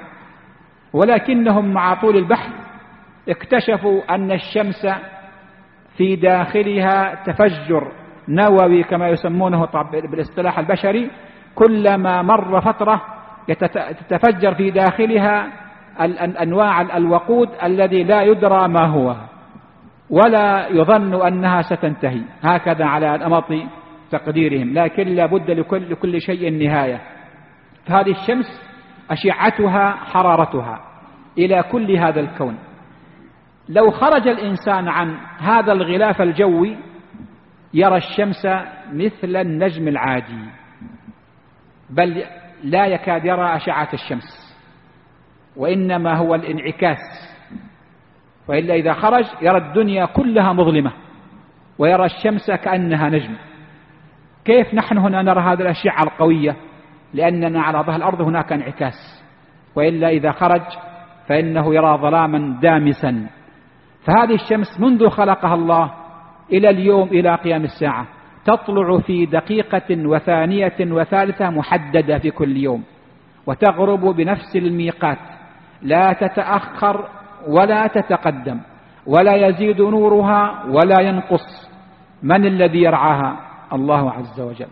ولكنهم مع طول البحث اكتشفوا أن الشمس في داخلها تفجر نووي كما يسمونه بالاصطلاح البشري، كلما مر فترة تتفجر في داخلها أنواع الوقود الذي لا يدرى ما هو، ولا يظن أنها ستنتهي، هكذا على نمط تقديرهم، لكن لابد لكل شيء نهاية. فهذه الشمس أشعتها حرارتها إلى كل هذا الكون. لو خرج الإنسان عن هذا الغلاف الجوي يرى الشمس مثل النجم العادي، بل لا يكاد يرى أشعة الشمس، وإنما هو الانعكاس. وإلا إذا خرج يرى الدنيا كلها مظلمة، ويرى الشمس كأنها نجم. كيف نحن هنا نرى هذه الأشعة القوية؟ لأننا على ظهر الأرض هناك انعكاس، وإلا إذا خرج فإنه يرى ظلاما دامسا. فهذه الشمس منذ خلقها الله إلى اليوم إلى قيام الساعة تطلع في دقيقة وثانية وثالثة محددة في كل يوم، وتغرب بنفس الميقات، لا تتأخر ولا تتقدم، ولا يزيد نورها ولا ينقص. من الذي يرعاها؟ الله عز وجل.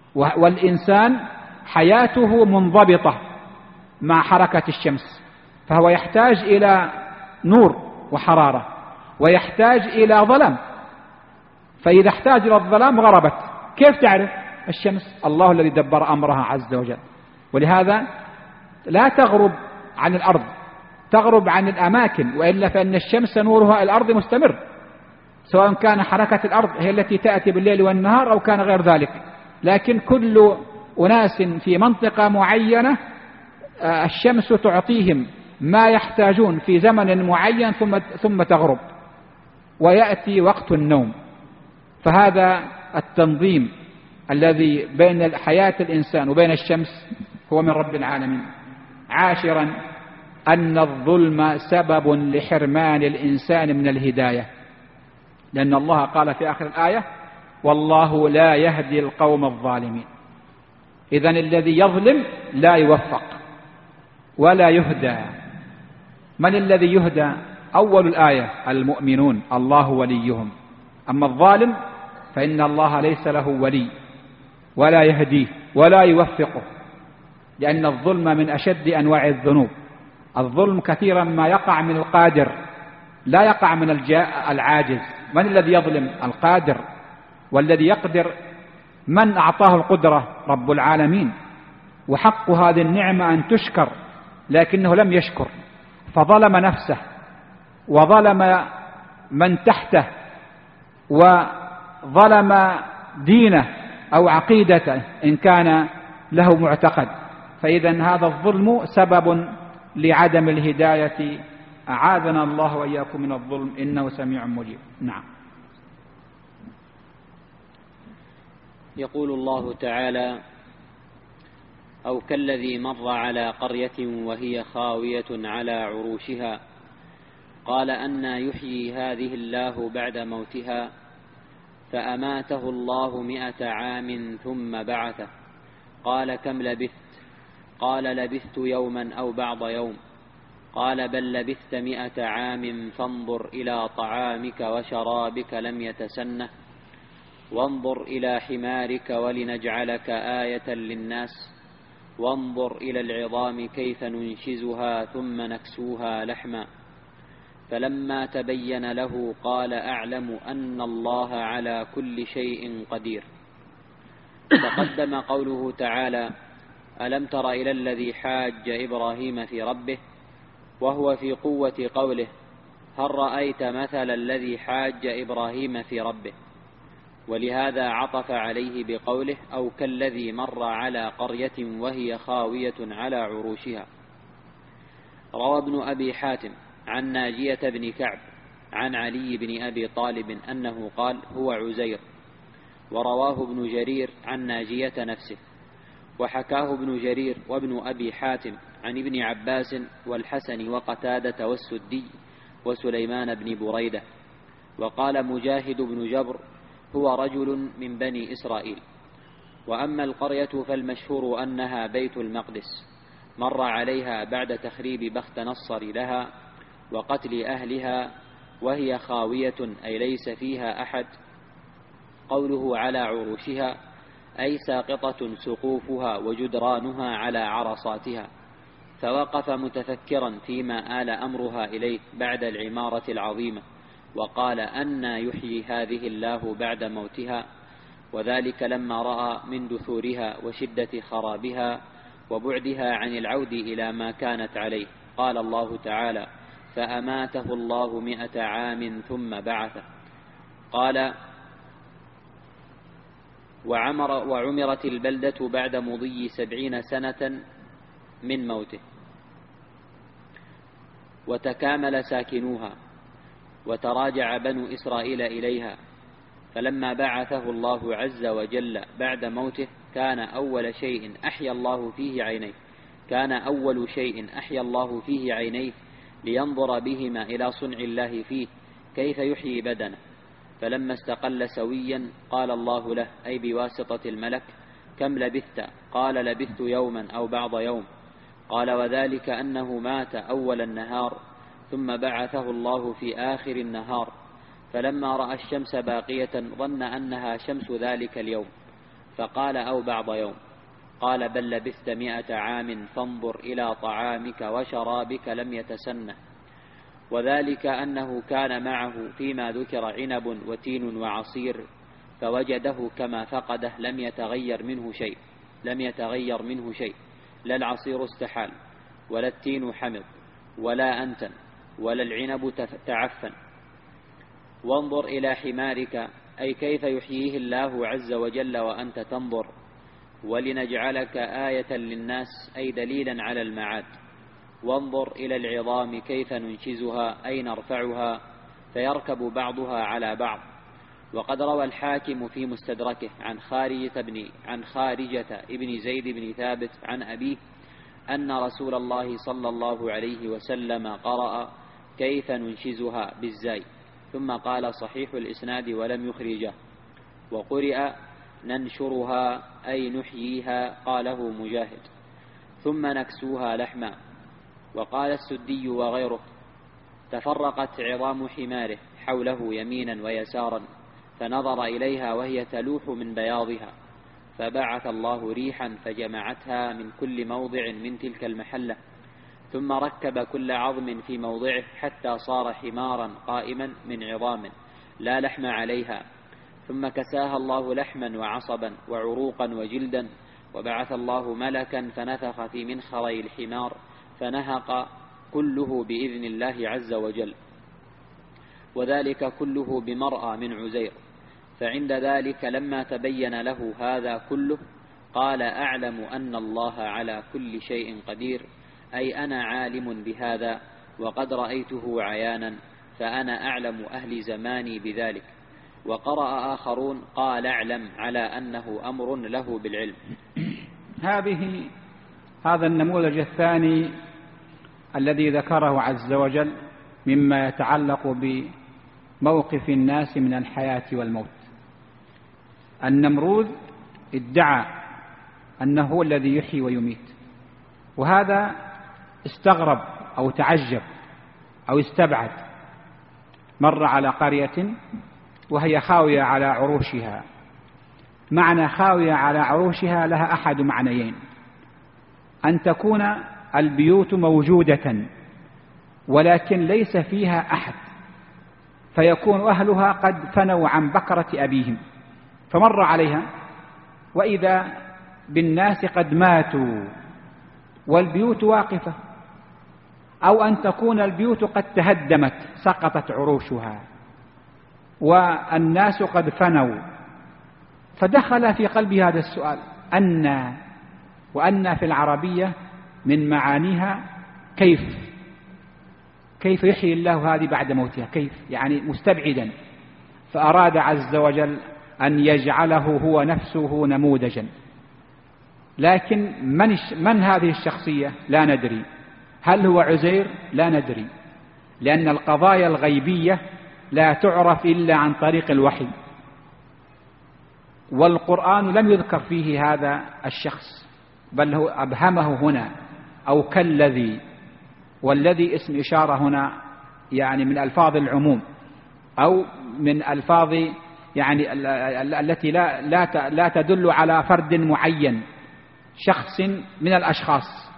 والإنسان حياته منضبطة مع حركة الشمس، فهو يحتاج إلى نور وحرارة، ويحتاج إلى ظلام. فإذا احتاج إلى الظلام غربت. كيف تعرف؟ الشمس الله الذي دبر أمرها عز وجل. ولهذا لا تغرب عن الأرض، تغرب عن الأماكن، وإلا فإن الشمس نورها الأرض مستمر، سواء كان حركة الأرض هي التي تأتي بالليل والنهار أو كان غير ذلك. لكن كل أناس في منطقة معينة الشمس تعطيهم ما يحتاجون في زمن معين ثم تغرب، ويأتي وقت النوم. فهذا التنظيم الذي بين حياة الإنسان وبين الشمس هو من رب العالمين. عاشرا، أن الظلم سبب لحرمان الإنسان من الهداية، لأن الله قال في آخر الآية: والله لا يهدي القوم الظالمين. إذن الذي يظلم لا يوفق ولا يهدى. من الذي يهدى؟ أول الآية المؤمنون الله وليهم. أما الظالم فإن الله ليس له ولي ولا يهديه ولا يوفقه، لأن الظلم من أشد أنواع الذنوب. الظلم كثيرا ما يقع من القادر، لا يقع من العاجز. من الذي يظلم؟ القادر. والذي يقدر من أعطاه القدرة؟ رب العالمين. وحق هذه النعمة أن تشكر، لكنه لم يشكر فظلم نفسه وظلم من تحته وظلم دينه أو عقيدته إن كان له معتقد، فإذا هذا الظلم سبب لعدم الهداية. أعاذنا الله وإياكم من الظلم إنه سميع مجيب. نعم. يقول الله تعالى: أو كالذي مر على قرية وهي خاوية على عروشها قال أنى يحيي هذه الله بعد موتها فأماته الله 100 عام ثم بعثه قال كم لبثت؟ قال لبثت يوما أو بعض يوم. قال بل لبثت 100 عام فانظر إلى طعامك وشرابك لم يتسنه وانظر إلى حمارك ولنجعلك آية للناس وانظر إلى العظام كيف ننشزها ثم نكسوها لحما. فلما تبين له قال أعلم أن الله على كل شيء قدير. تقدم قوله تعالى: ألم تر إلى الذي حاج إبراهيم في ربه، وهو في قوة قوله: هل رأيت مثل الذي حاج إبراهيم في ربه؟ ولهذا عطف عليه بقوله: أو كالذي مر على قرية وهي خاوية على عروشها. روى ابن أبي حاتم عن ناجية بن كعب عن علي بن أبي طالب أنه قال: هو عزير. ورواه ابن جرير عن ناجية نفسه، وحكاه ابن جرير وابن أبي حاتم عن ابن عباس والحسن وقتادة والسدي وسليمان بن بريدة. وقال مجاهد بن جبر: هو رجل من بني إسرائيل. وأما القرية فالمشهور أنها بيت المقدس، مر عليها بعد تخريب بخت نصر لها وقتل أهلها وهي خاوية أي ليس فيها أحد. قوله على عروشها أي ساقطة سقوفها وجدرانها على عرصاتها. فوقف متفكرا فيما آل أمرها إليه بعد العمارة العظيمة، وقال: أنى يحيي هذه الله بعد موتها؟ وذلك لما رأى من دثورها وشدة خرابها وبعدها عن العود إلى ما كانت عليه. قال الله تعالى: فأماته الله 100 عام ثم بعثه. قال: وعمرت البلدة بعد مضي 70 سنة من موته، وتكامل ساكنوها، وتراجع بنو إسرائيل إليها. فلما بعثه الله عز وجل بعد موته كان أول شيء أحيا الله فيه عينيه لينظر بهما إلى صنع الله فيه كيف يحيي بدنه. فلما استقل سويا قال الله له، أي بواسطة الملك: كم لبثت؟ قال لبثت يوما أو بعض يوم. قال: وذلك أنه مات أول النهار ثم بعثه الله في آخر النهار، فلما رأى الشمس باقية ظن أنها شمس ذلك اليوم فقال: أو بعض يوم. قال: بل لبثت 100 عام فانظر إلى طعامك وشرابك لم يتسنه. وذلك أنه كان معه فيما ذكر عنب وتين وعصير فوجده كما فقده لم يتغير منه شيء، لا العصير استحال ولا التين حمض ولا أنتن ولا العنب تعفن. وانظر إلى حمارك، أي كيف يحييه الله عز وجل وأنت تنظر. ولنجعلك آية للناس، أي دليلا على المعاد. وانظر إلى العظام كيف ننشزها، أي نرفعها فيركب بعضها على بعض. وقد روى الحاكم في مستدركه عن خارجة ابن زيد بن ثابت عن أبيه أن رسول الله صلى الله عليه وسلم قرأ: كيف ننشزها بالزاي، ثم قال: صحيح الإسناد ولم يخرجه. وقرئ: ننشرها أي نحييها، قاله مجاهد، ثم نكسوها لحما. وقال السدي وغيره: تفرقت عظام حماره حوله يمينا ويسارا، فنظر إليها وهي تلوح من بياضها، فبعث الله ريحا فجمعتها من كل موضع من تلك المحلة، ثم ركب كل عظم في موضعه حتى صار حمارا قائما من عظام لا لحم عليها، ثم كساها الله لحما وعصبا وعروقا وجلدا. وبعث الله ملكا فنفخ في منخري الحمار فنهق كله بإذن الله عز وجل. وذلك كله بمرأى من عزير. فعند ذلك لما تبين له هذا كله قال: أعلم أن الله على كل شيء قدير، أي أنا عالم بهذا وقد رأيته عيانا، فأنا أعلم أهل زماني بذلك. وقرأ آخرون: قال أعلم، على أنه أمر له بالعلم. هذا النموذج الثاني الذي ذكره عز وجل مما يتعلق بموقف الناس من الحياة والموت. النمرود ادعى أنه هو الذي يحيي ويميت، وهذا استغرب أو تعجب أو استبعد. مر على قرية وهي خاوية على عروشها. معنى خاوية على عروشها لها أحد معنيين: أن تكون البيوت موجودة ولكن ليس فيها أحد، فيكون أهلها قد فنوا عن بكرة أبيهم، فمر عليها وإذا بالناس قد ماتوا والبيوت واقفة، أو أن تكون البيوت قد تهدمت سقطت عروشها والناس قد فنوا. فدخل في قلبي هذا السؤال: وأن في العربية من معانيها كيف يحيي الله هذه بعد موتها؟ كيف يعني؟ مستبعدا. فأراد عز وجل أن يجعله هو نفسه نموذجا. لكن من هذه الشخصية؟ لا ندري. هل هو عزير؟ لا ندري، لأن القضايا الغيبية لا تعرف إلا عن طريق الوحي، والقرآن لم يذكر فيه هذا الشخص، بل هو أبهمه هنا، أو كالذي، والذي اسم إشارة هنا يعني من ألفاظ العموم، أو من ألفاظ يعني التي لا تدل على فرد معين، شخص من الأشخاص.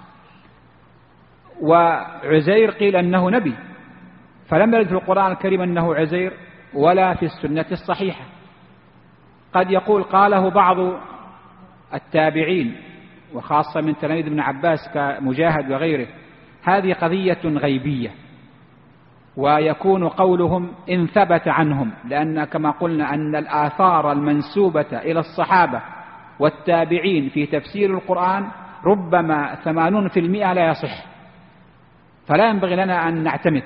وعزير قيل أنه نبي، فلم يرد في القرآن الكريم أنه عزير ولا في السنة الصحيحة. قد يقول قاله بعض التابعين وخاصة من تلاميذ ابن عباس كمجاهد وغيره، هذه قضية غيبية، ويكون قولهم إن ثبت عنهم، لأن كما قلنا أن الآثار المنسوبة إلى الصحابة والتابعين في تفسير القرآن ربما 80% لا يصح، فلا ينبغي لنا أن نعتمد.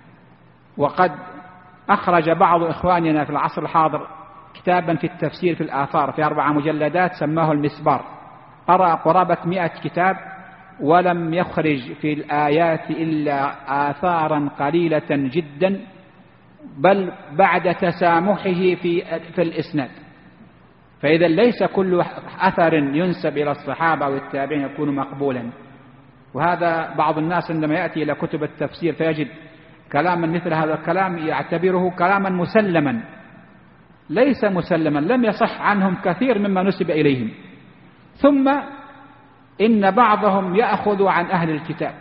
وقد أخرج بعض إخواننا في العصر الحاضر كتابا في التفسير في الآثار في 4 مجلدات سماه المسبار، قرأ قرابة 100 كتاب ولم يخرج في الآيات إلا آثارا قليلة جدا، بل بعد تسامحه في الإسناد. فإذا ليس كل أثر ينسب إلى الصحابة والتابعين يكون مقبولا. وهذا بعض الناس عندما يأتي إلى كتب التفسير فيجد كلاما مثل هذا الكلام يعتبره كلاما مسلما. ليس مسلما، لم يصح عنهم كثير مما نسب إليهم. ثم إن بعضهم يأخذ عن أهل الكتاب،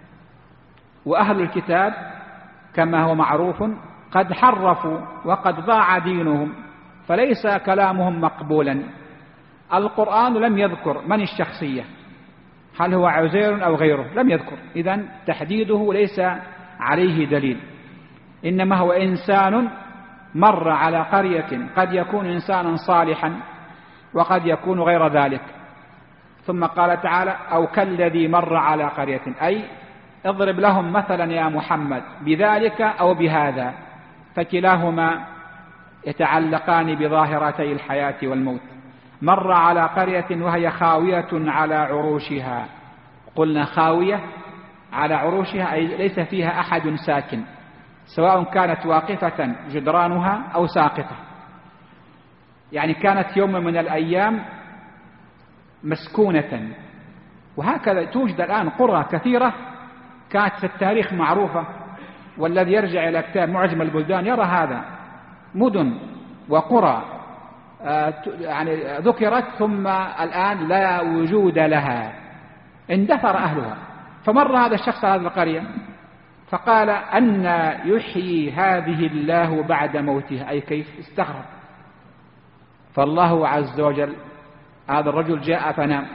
وأهل الكتاب كما هو معروف قد حرفوا وقد ضاع دينهم، فليس كلامهم مقبولا. القرآن لم يذكر من الشخصية، هل هو عزير أو غيره، لم يذكر، إذن تحديده ليس عليه دليل. إنما هو إنسان مر على قرية، قد يكون إنسانا صالحا وقد يكون غير ذلك. ثم قال تعالى: أو كالذي مر على قرية، أي اضرب لهم مثلا يا محمد بذلك أو بهذا، فكلاهما يتعلقان بظاهرتي الحياة والموت. مر على قرية وهي خاوية على عروشها. قلنا خاوية على عروشها أي ليس فيها أحد ساكن، سواء كانت واقفة جدرانها أو ساقطة، يعني كانت يوم من الأيام مسكونة. وهكذا توجد الآن قرى كثيرة كانت في التاريخ معروفة، والذي يرجع إلى كتاب معجم البلدان يرى هذا، مدن وقرى يعني ذكرت ثم الآن لا وجود لها، اندثر أهلها. فمر هذا الشخص هذه القرية فقال: أن يحيي هذه الله بعد موتها، أي كيف؟ استغرب. فالله عز وجل، هذا الرجل جاء فنام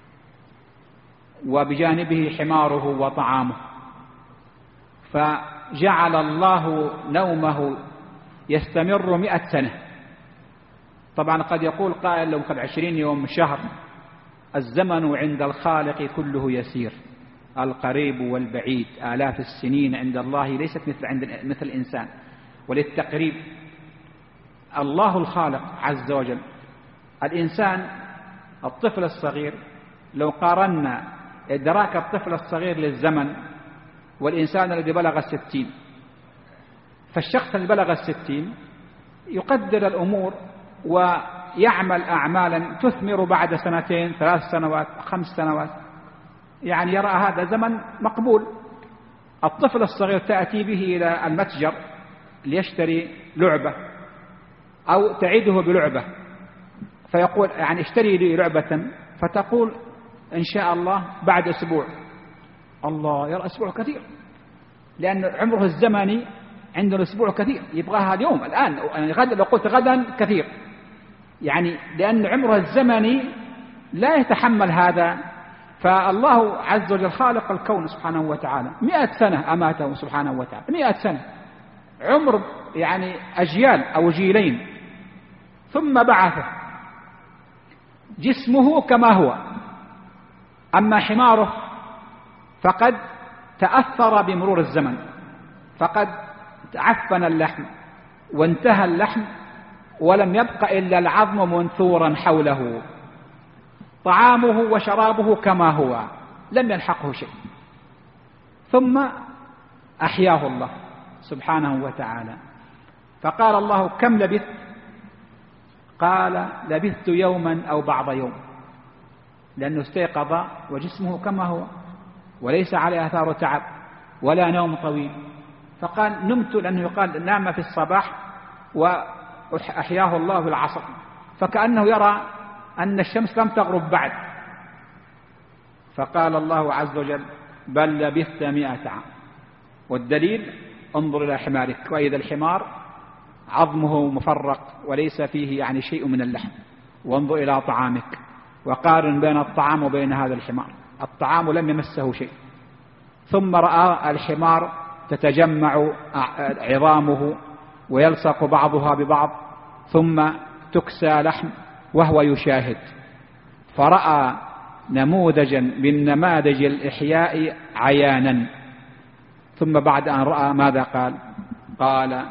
وبجانبه حماره وطعامه، جعل الله نومه يستمر 100 سنة. طبعا قد يقول قائل لو قد 20 يوم شهر، الزمن عند الخالق كله يسير، القريب والبعيد، آلاف السنين عند الله ليست مثل الإنسان. وللتقريب الله الخالق عز وجل، الإنسان الطفل الصغير لو قارنا إدراك الطفل الصغير للزمن والإنسان الذي بلغ 60، فالشخص الذي بلغ 60 يقدر الأمور ويعمل أعمالا تثمر بعد 2 3 سنوات 5 سنوات، يعني يرى هذا زمن مقبول. الطفل الصغير تأتي به إلى المتجر ليشتري لعبة أو تعيده بلعبة، فيقول يعني اشتري لي لعبة، فتقول إن شاء الله بعد أسبوع. الله، يرى أسبوع كثير، لأن عمره الزمني عنده الأسبوع كثير، يبغاها اليوم الآن، يعني غدا لو قلت غدا كثير، يعني لأن عمره الزمني لا يتحمل هذا. فالله عز وجل خالق الكون سبحانه وتعالى 100 سنة أماته سبحانه وتعالى، 100 سنة عمر، يعني أجيال أو جيلين، ثم بعثه جسمه كما هو. أما حماره فقد تأثر بمرور الزمن، فقد تعفن اللحم وانتهى اللحم ولم يبق إلا العظم منثورا حوله، طعامه وشرابه كما هو لم يلحقه شيء. ثم أحياه الله سبحانه وتعالى، فقال الله كم لبثت؟ قال لبثت يوما أو بعض يوم، لأنه استيقظ وجسمه كما هو وليس عليه آثار تعب ولا نوم طويل، فقال نمت، لأنه يقال نام في الصباح وأحياه الله في العصر، فكأنه يرى أن الشمس لم تغرب بعد. فقال الله عز وجل بل لبثت 100 عام. والدليل انظر إلى حمارك، وإذا الحمار عظمه مفرق وليس فيه يعني شيء من اللحم، وانظر إلى طعامك وقارن بين الطعام وبين هذا الحمار، الطعام لم يمسه شيء. ثم رأى الحمار تتجمع عظامه ويلصق بعضها ببعض، ثم تكسى لحم وهو يشاهد، فرأى نموذجا من نماذج الإحياء عيانا. ثم بعد أن رأى ماذا قال؟ قال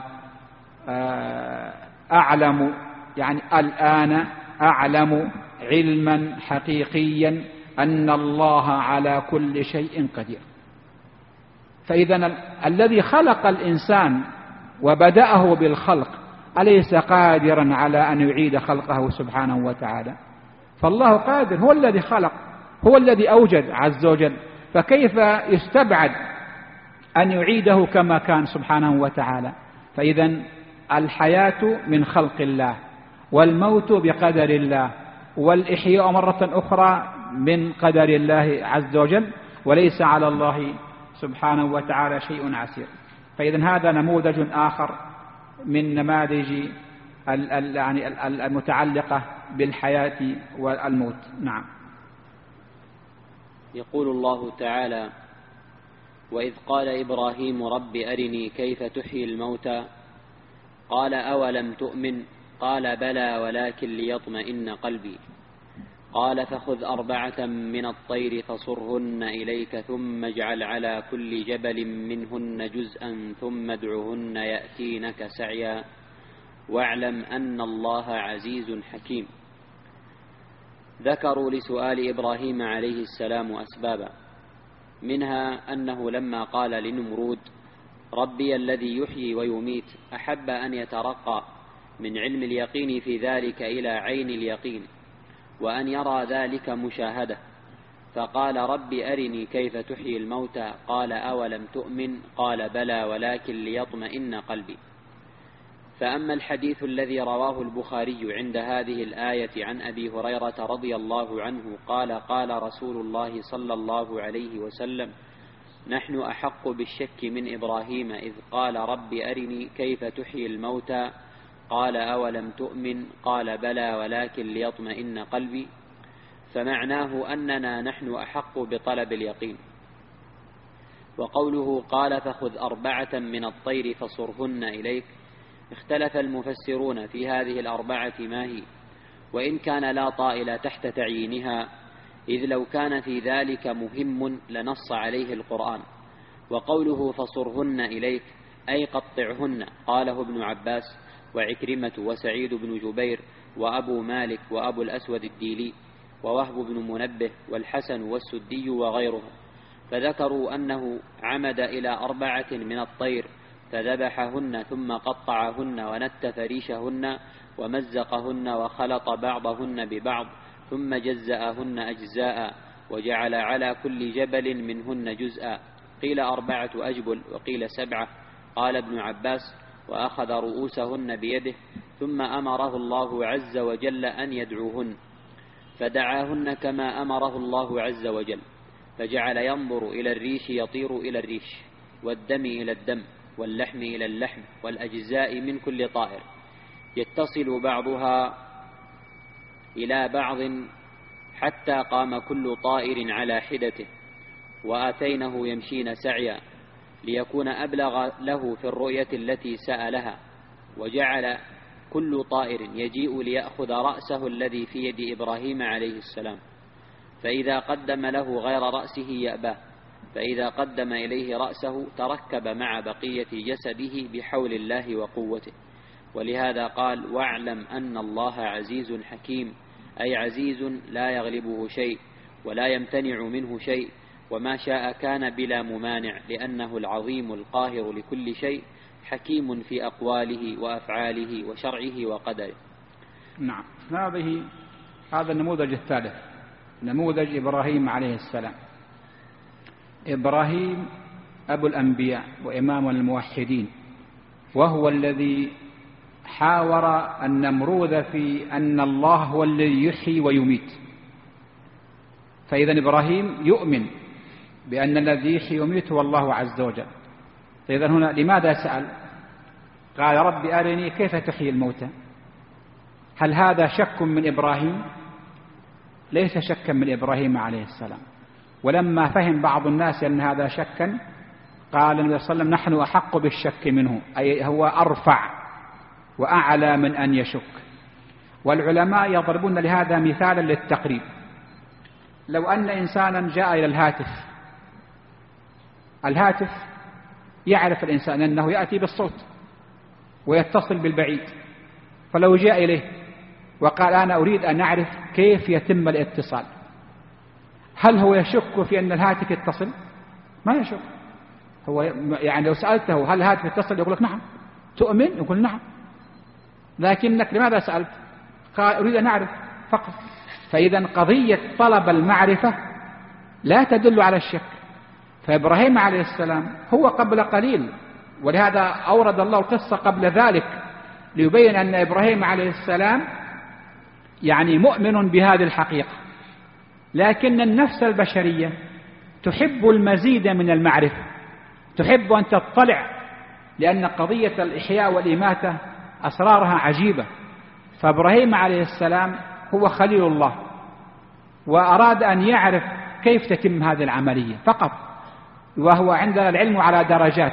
أعلم، يعني الآن أعلم علما حقيقيا أن الله على كل شيء قدير. فإذا الذي خلق الإنسان وبدأه بالخلق أليس قادرا على أن يعيد خلقه سبحانه وتعالى؟ فالله قادر، هو الذي خلق، هو الذي أوجد عز وجل، فكيف يستبعد أن يعيده كما كان سبحانه وتعالى؟ فإذا الحياة من خلق الله، والموت بقدر الله، والإحياء مرة أخرى من قدر الله عز وجل، وليس على الله سبحانه وتعالى شيء عسير. فإذا هذا نموذج آخر من نماذج المتعلقة بالحياة والموت. نعم. يقول الله تعالى: وإذ قال إبراهيم رب أرني كيف تحيي الموتى قال أولم تؤمن قال بلى ولكن ليطمئن قلبي قال فخذ 4 من الطير فصرهن إليك ثم اجعل على كل جبل منهن جزءا ثم ادعهن يأتينك سعيا واعلم أن الله عزيز حكيم. ذكروا لسؤال إبراهيم عليه السلام أسبابا، منها أنه لما قال لنمرود ربي الذي يحيي ويميت أحب أن يترقى من علم اليقين في ذلك إلى عين اليقين، وأن يرى ذلك مشاهدة، فقال رب أرني كيف تحيي الموتى قال أولم تؤمن قال بلى ولكن ليطمئن قلبي. فأما الحديث الذي رواه البخاري عند هذه الآية عن أبي هريرة رضي الله عنه قال قال رسول الله صلى الله عليه وسلم نحن أحق بالشك من إبراهيم إذ قال رب أرني كيف تحيي الموتى قال أولم تؤمن قال بلى ولكن ليطمئن قلبي، فمعناه أننا نحن أحق بطلب اليقين. وقوله قال فخذ 4 من الطير فصرهن إليك، اختلف المفسرون في هذه 4 ما هي، وإن كان لا طائل تحت تعيينها، إذ لو كان في ذلك مهم لنص عليه القرآن. وقوله فصرهن إليك أي قطعهن، قاله ابن عباس وعكرمة وسعيد بن جبير وأبو مالك وأبو الأسود الديلي ووهب بن منبه والحسن والسدي وغيرهم، فذكروا أنه عمد إلى 4 من الطير فذبحهن ثم قطعهن ونتف ريشهن ومزقهن وخلط بعضهن ببعض ثم جزأهن أجزاء وجعل على كل جبل منهن جزءا، قيل 4 أجبل وقيل 7. قال ابن عباس وأخذ رؤوسهن بيده ثم أمره الله عز وجل أن يدعوهن، فدعاهن كما أمره الله عز وجل، فجعل ينظر إلى الريش يطير إلى الريش، والدم إلى الدم، واللحم إلى اللحم، والأجزاء من كل طائر، يتصل بعضها إلى بعض حتى قام كل طائر على حدته، وآتينه يمشين سعيا ليكون أبلغ له في الرؤية التي سألها، وجعل كل طائر يجيء ليأخذ رأسه الذي في يد إبراهيم عليه السلام، فإذا قدم له غير رأسه يأباه، فإذا قدم إليه رأسه تركب مع بقية جسده بحول الله وقوته. ولهذا قال واعلم أن الله عزيز حكيم، أي عزيز لا يغلبه شيء ولا يمتنع منه شيء، وما شاء كان بلا ممانع، لأنه العظيم القاهر لكل شيء، حكيم في أقواله وأفعاله وشرعه وقدره. نعم، هذا النموذج الثالث، نموذج إبراهيم عليه السلام. إبراهيم أبو الأنبياء وإمام الموحدين، وهو الذي حاور النمروذ في أن الله هو الذي يحيي ويميت. فإذا إبراهيم يؤمن بأن الذي يحيي ويميت هو الله عز وجل. فإذا هنا لماذا سأل؟ قال رب أرني كيف تحيي الموتى. هل هذا شك من إبراهيم؟ ليس شكا من إبراهيم عليه السلام. ولما فهم بعض الناس أن هذا شكا، قال النبي صلى الله عليه وسلم نحن أحق بالشك منه، أي هو أرفع وأعلى من أن يشك. والعلماء يضربون لهذا مثالا للتقريب. لو أن إنسانا جاء إلى الهاتف يعرف الإنسان أنه يأتي بالصوت ويتصل بالبعيد، فلو جاء إليه وقال أنا أريد أن أعرف كيف يتم الاتصال، هل هو يشك في أن الهاتف يتصل؟ ما يشك. هو يعني لو سألته هل الهاتف يتصل يقول لك نعم. تؤمن؟ يقول نعم. لكنك لماذا سألت؟ قال أريد أن أعرف فقط. فإذا قضية طلب المعرفة لا تدل على الشك. فإبراهيم عليه السلام هو قبل قليل، ولهذا أورد الله القصة قبل ذلك ليبين أن إبراهيم عليه السلام يعني مؤمن بهذه الحقيقة، لكن النفس البشرية تحب المزيد من المعرفة، تحب أن تطلع، لأن قضية الإحياء والإماتة أسرارها عجيبة. فإبراهيم عليه السلام هو خليل الله، وأراد أن يعرف كيف تتم هذه العملية فقط. وهو عندنا العلم على درجات،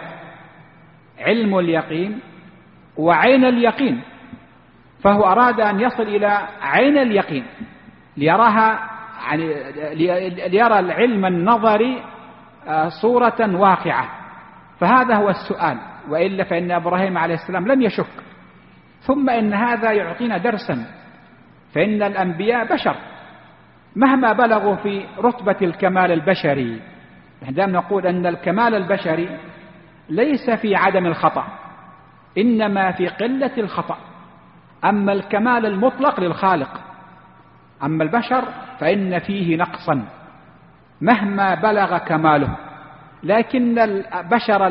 علم اليقين وعين اليقين، فهو أراد أن يصل إلى عين اليقين ليراها، يعني ليرى العلم النظري صورة واقعة. فهذا هو السؤال، وإلا فإن إبراهيم عليه السلام لم يشك. ثم إن هذا يعطينا درسا، فإن الأنبياء بشر مهما بلغوا في رتبة الكمال البشري. دائما نقول أن الكمال البشري ليس في عدم الخطأ، إنما في قلة الخطأ. أما الكمال المطلق للخالق، أما البشر فإن فيه نقصا مهما بلغ كماله. لكن البشر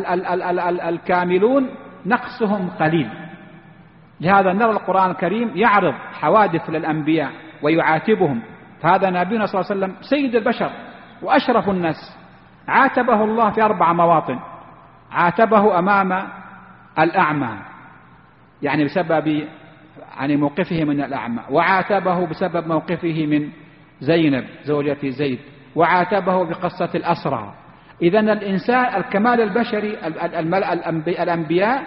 الكاملون نقصهم قليل. لهذا نرى القرآن الكريم يعرض حوادث للأنبياء ويعاتبهم. فهذا نبينا صلى الله عليه وسلم سيد البشر وأشرف الناس، عاتبه الله في 4 مواطن. عاتبه أمام الأعمى، يعني بسبب موقفه من الأعمى، وعاتبه بسبب موقفه من زينب زوجة زيد، وعاتبه بقصة الأسرى. إذن الإنسان الكمال البشري الأنبياء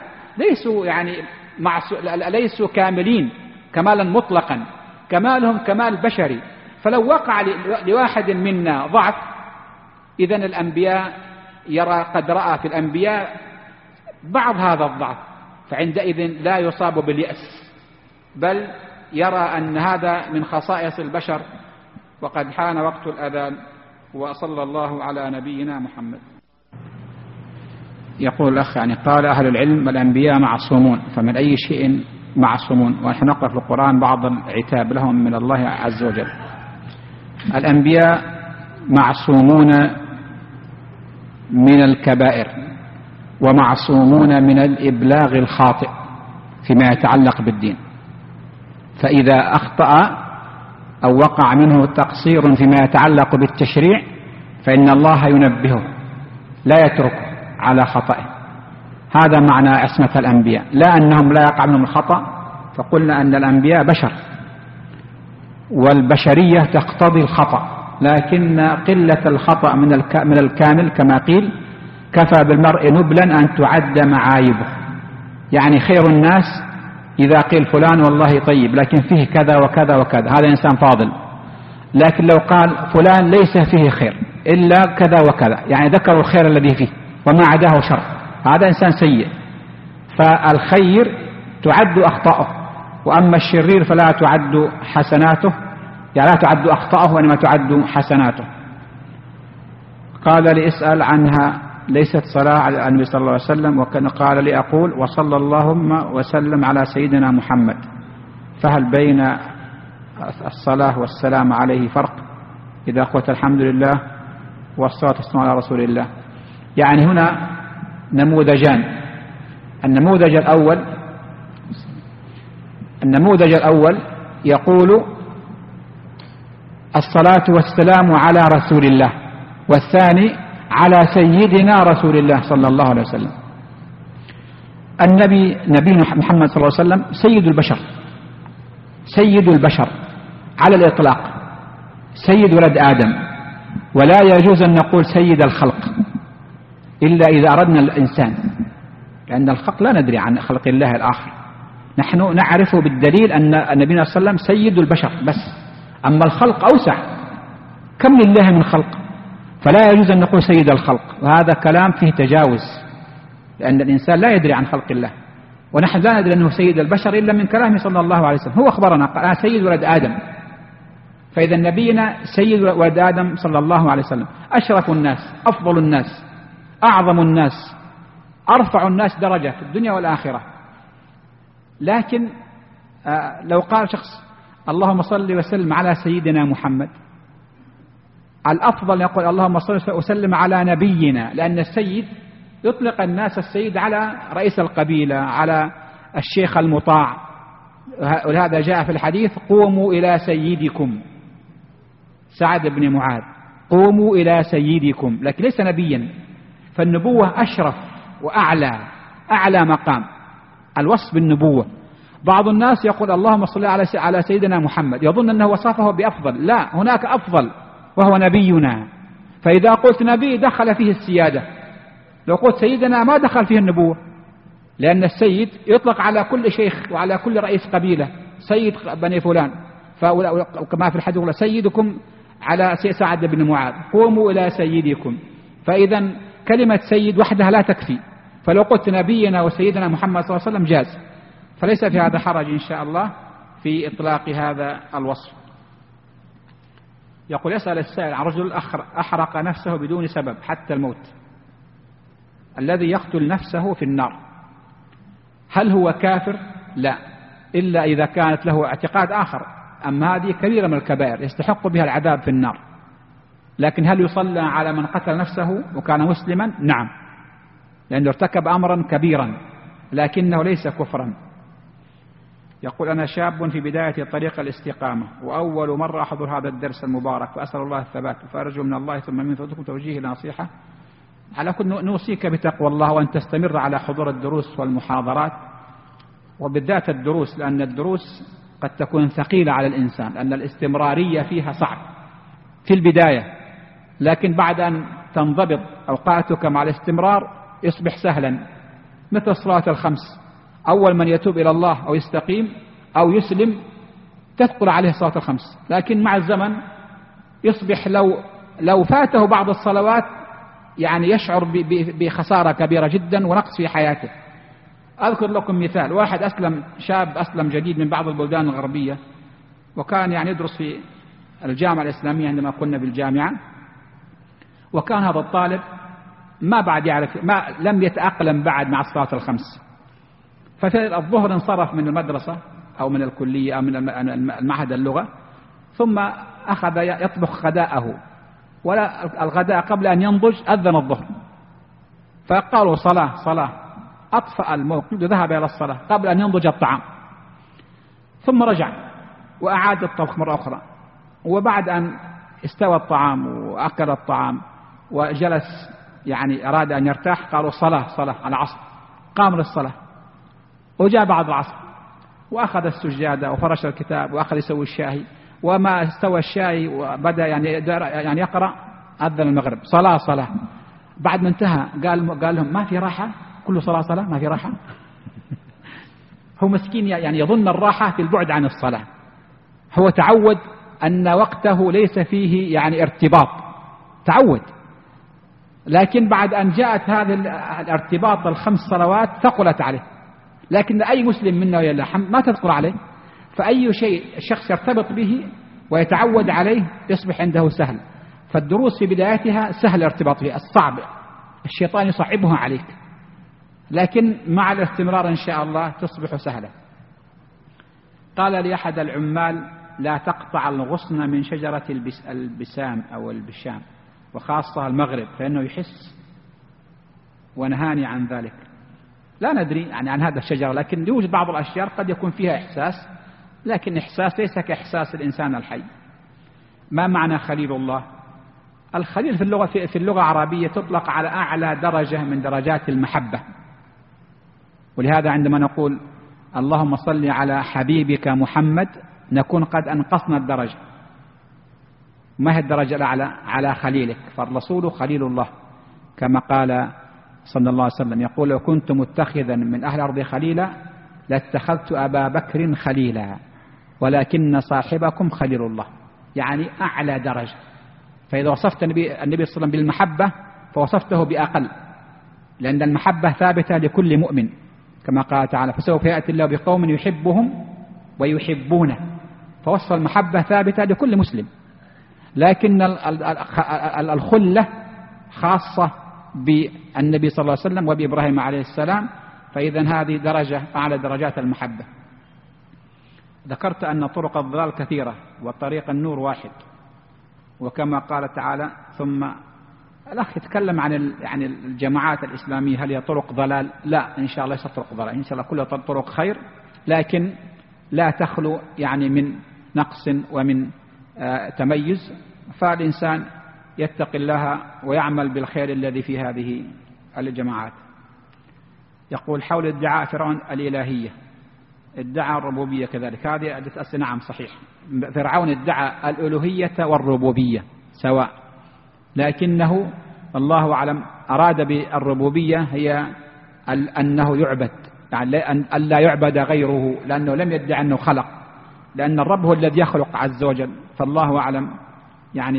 ليسوا كاملين كمالا مطلقا، كمالهم كمال بشري. فلو وقع لواحد منا ضعف إذن الأنبياء قد رأى في الأنبياء بعض هذا الضعف، فعندئذ لا يصاب باليأس، بل يرى أن هذا من خصائص البشر. وقد حان وقت الأذان، وصلى الله على نبينا محمد. يقول الأخ قال أهل العلم الأنبياء معصومون، فمن أي شيء معصومون؟ ونحن نقرأ في القرآن بعض العتاب لهم من الله عز وجل. الأنبياء معصومون من الكبائر، ومعصومون من الإبلاغ الخاطئ فيما يتعلق بالدين، فإذا أخطأ أو وقع منه تقصير فيما يتعلق بالتشريع فإن الله ينبهه لا يتركه على خطئه. هذا معنى عصمة الأنبياء، لا أنهم لا يقع منهم الخطأ، فقلنا أن الأنبياء بشر والبشرية تقتضي الخطأ، لكن قلة الخطأ من الكامل كما قيل كفى بالمرء نبلا أن تعد معايبه. يعني خير الناس إذا قيل فلان والله طيب لكن فيه كذا وكذا وكذا، هذا إنسان فاضل. لكن لو قال فلان ليس فيه خير إلا كذا وكذا، يعني ذكروا الخير الذي فيه وما عداه شر، هذا إنسان سيء. فالخير تعد أخطاؤه، وأما الشرير فلا تعد حسناته، يعني لا تعد أخطاؤه وإنما تعد حسناته. قال لي اسأل عنها، ليست صلاة على النبي صلى الله عليه وسلم، وكان قال لي أقول وصلى اللهم وسلم على سيدنا محمد، فهل بين الصلاة والسلام عليه فرق؟ إذا قلت الحمد لله والصلاة والسلام على رسول الله. يعني هنا نموذجان. النموذج الأول يقول الصلاة والسلام على رسول الله، والثاني على سيدنا رسول الله صلى الله عليه وسلم. نبينا محمد صلى الله عليه وسلم سيد البشر على الإطلاق، سيد ولد آدم، ولا يجوز أن نقول سيد الخلق إلا إذا أردنا الإنسان، لأن الخلق لا ندري عن خلق الله الآخر، نحن نعرف بالدليل أن نبينا صلى الله عليه وسلم سيد البشر بس، أما الخلق أوسع، كم لله من خلق، فلا يجوز أن نقول سيد الخلق، وهذا كلام فيه تجاوز، لأن الإنسان لا يدري عن خلق الله، ونحن لا ندري أنه سيد البشر إلا من كلامه صلى الله عليه وسلم. هو أخبرنا قال أنا سيد ولد آدم، فإذا نبينا سيد ولد آدم صلى الله عليه وسلم، أشرف الناس، أفضل الناس، أعظم الناس، أرفع الناس درجة في الدنيا والآخرة. لكن لو قال شخص اللهم صل وسلم على سيدنا محمد، الأفضل يقول اللهم صل وسلم على نبينا، لأن السيد يطلق الناس السيد على رئيس القبيلة، على الشيخ المطاع، ولهذا جاء في الحديث قوموا إلى سيدكم، سعد بن معاذ، قوموا إلى سيدكم، لكن ليس نبيا، فالنبوة أشرف وأعلى مقام، الوصف بالنبوة. بعض الناس يقول اللهم صل على سيدنا محمد، يظن أنه وصفه بأفضل، لا، هناك أفضل وهو نبينا، فإذا قلت نبي دخل فيه السيادة، لو قلت سيدنا ما دخل فيه النبوة، لأن السيد يطلق على كل شيخ وعلى كل رئيس قبيلة، سيد بني فلان، كما في الحديث سيدكم على سعد بن معاذ، قوموا إلى سيدكم، فإذا كلمة سيد وحدها لا تكفي، فلو قلت نبينا وسيدنا محمد صلى الله عليه وسلم جاز، فليس في هذا حرج إن شاء الله في إطلاق هذا الوصف. يقول يسأل السائل عن رجل أحرق نفسه بدون سبب حتى الموت، الذي يقتل نفسه في النار، هل هو كافر؟ لا، إلا إذا كانت له اعتقاد آخر، أما هذه كبيرة من الكبائر يستحق بها العذاب في النار. لكن هل يصلى على من قتل نفسه وكان مسلما؟ نعم، لأنه ارتكب أمرا كبيرا لكنه ليس كفرا. يقول أنا شاب في بداية طريق الاستقامة، وأول مرة أحضر هذا الدرس المبارك، فأسأل الله الثبات، فأرجو من الله ثم من فضلكم توجيه نصيحة. على كل نوصيك بتقوى الله، وأن تستمر على حضور الدروس والمحاضرات، وبالذات الدروس، لأن الدروس قد تكون ثقيلة على الإنسان، لأن الاستمرارية فيها صعب في البداية، لكن بعد أن تنضبط أوقاتك مع الاستمرار يصبح سهلا، مثل الصلاة الخمس. أول من يتوب إلى الله أو يستقيم أو يسلم تثقل عليه الصلاة الخمس، لكن مع الزمن يصبح لو فاته بعض الصلوات يعني يشعر بخسارة كبيرة جدا ونقص في حياته. أذكر لكم مثال، واحد شاب أسلم جديد من بعض البلدان الغربية، وكان يعني يدرس في الجامعة الإسلامية عندما كنا بالجامعة، وكان هذا الطالب لم يتأقلم بعد مع الصلاة الخمس. ففي الظهر انصرف من المدرسة أو من الكلية أو من المعهد اللغة، ثم أخذ يطبخ غداءه، ولا الغداء قبل أن ينضج أذن الظهر، فقالوا صلاة. أطفأ الموقد وذهب إلى الصلاة قبل أن ينضج الطعام، ثم رجع وأعاد الطبخ مرة أخرى. وبعد أن استوى الطعام وأكل الطعام وجلس يعني أراد أن يرتاح، قالوا صلاة على العصر. قام للصلاة وجاء بعد العصر وأخذ السجادة وفرش الكتاب وأخذ يسوي الشاي، وما استوى الشاي وبدأ يعني يقرأ أذن المغرب صلاة. بعد ما انتهى قال لهم ما في راحة، كله صلاة ما في راحة. هو مسكين يعني يظن الراحة في البعد عن الصلاة، هو تعود أن وقته ليس فيه يعني ارتباط، تعود. لكن بعد أن جاءت هذا الارتباط الخمس صلوات ثقلت عليه، لكن أي مسلم منا يلحم ما تثقل عليه. فأي شيء الشخص يرتبط به ويتعود عليه يصبح عنده سهل. فالدروس في بدايتها سهل الارتباط بها، الصعب الشيطان يصعبها عليك، لكن مع الاستمرار إن شاء الله تصبح سهلة. قال لي أحد العمال لا تقطع الغصن من شجرة البسام أو البشام، وخاصة المغرب، فإنه يحس، ونهاني عن ذلك. لا ندري يعني عن هذا الشجرة، لكن يوجد بعض الأشجار قد يكون فيها إحساس، لكن إحساس ليس كإحساس الإنسان الحي. ما معنى خليل الله؟ الخليل في اللغة العربية تطلق على أعلى درجة من درجات المحبة، ولهذا عندما نقول اللهم صل على حبيبك محمد نكون قد أنقصنا الدرجة. ما هي الدرجة الأعلى؟ على خليلك، فالرسول خليل الله، كما قال صلى الله عليه وسلم، يقول لو كنت متخذا من أهل الأرض خليلا لاتخذت أبا بكر خليلا ولكن صاحبكم خليل الله، يعني أعلى درجة. فإذا وصفت النبي صلى الله عليه وسلم بالمحبة فوصفته بأقل، لأن المحبة ثابتة لكل مؤمن، كما قال تعالى فسوف يأتي الله بقوم يحبهم ويحبونه، فوصف المحبة ثابتة لكل مسلم. لكن الخلة خاصة بالنبي صلى الله عليه وسلم وبإبراهيم عليه السلام، فإذن هذه درجة أعلى درجات المحبة. ذكرت أن طرق الضلال كثيرة وطريق النور واحد، وكما قال تعالى ثم الأخ يتكلم عن يعني الجماعات الإسلامية هل هي طرق ضلال؟ لا، إن شاء الله ليست طرق ضلال، إن شاء الله كلها طرق خير، لكن لا تخلو يعني من نقص ومن تميز. فالإنسان يتقي الله ويعمل بالخير الذي في هذه الجماعات. يقول حول ادعاء فرعون الإلهية، ادعى الربوبية كذلك، هذه أسئلة. نعم صحيح، فرعون ادعى الألوهية والربوبية سواء، لكنه الله أعلم أراد بالربوبية هي أنه يعبد، يعني أن لا يعبد غيره، لأنه لم يدعي أنه خلق، لأن الرب هو الذي يخلق عز وجل. فالله أعلم يعني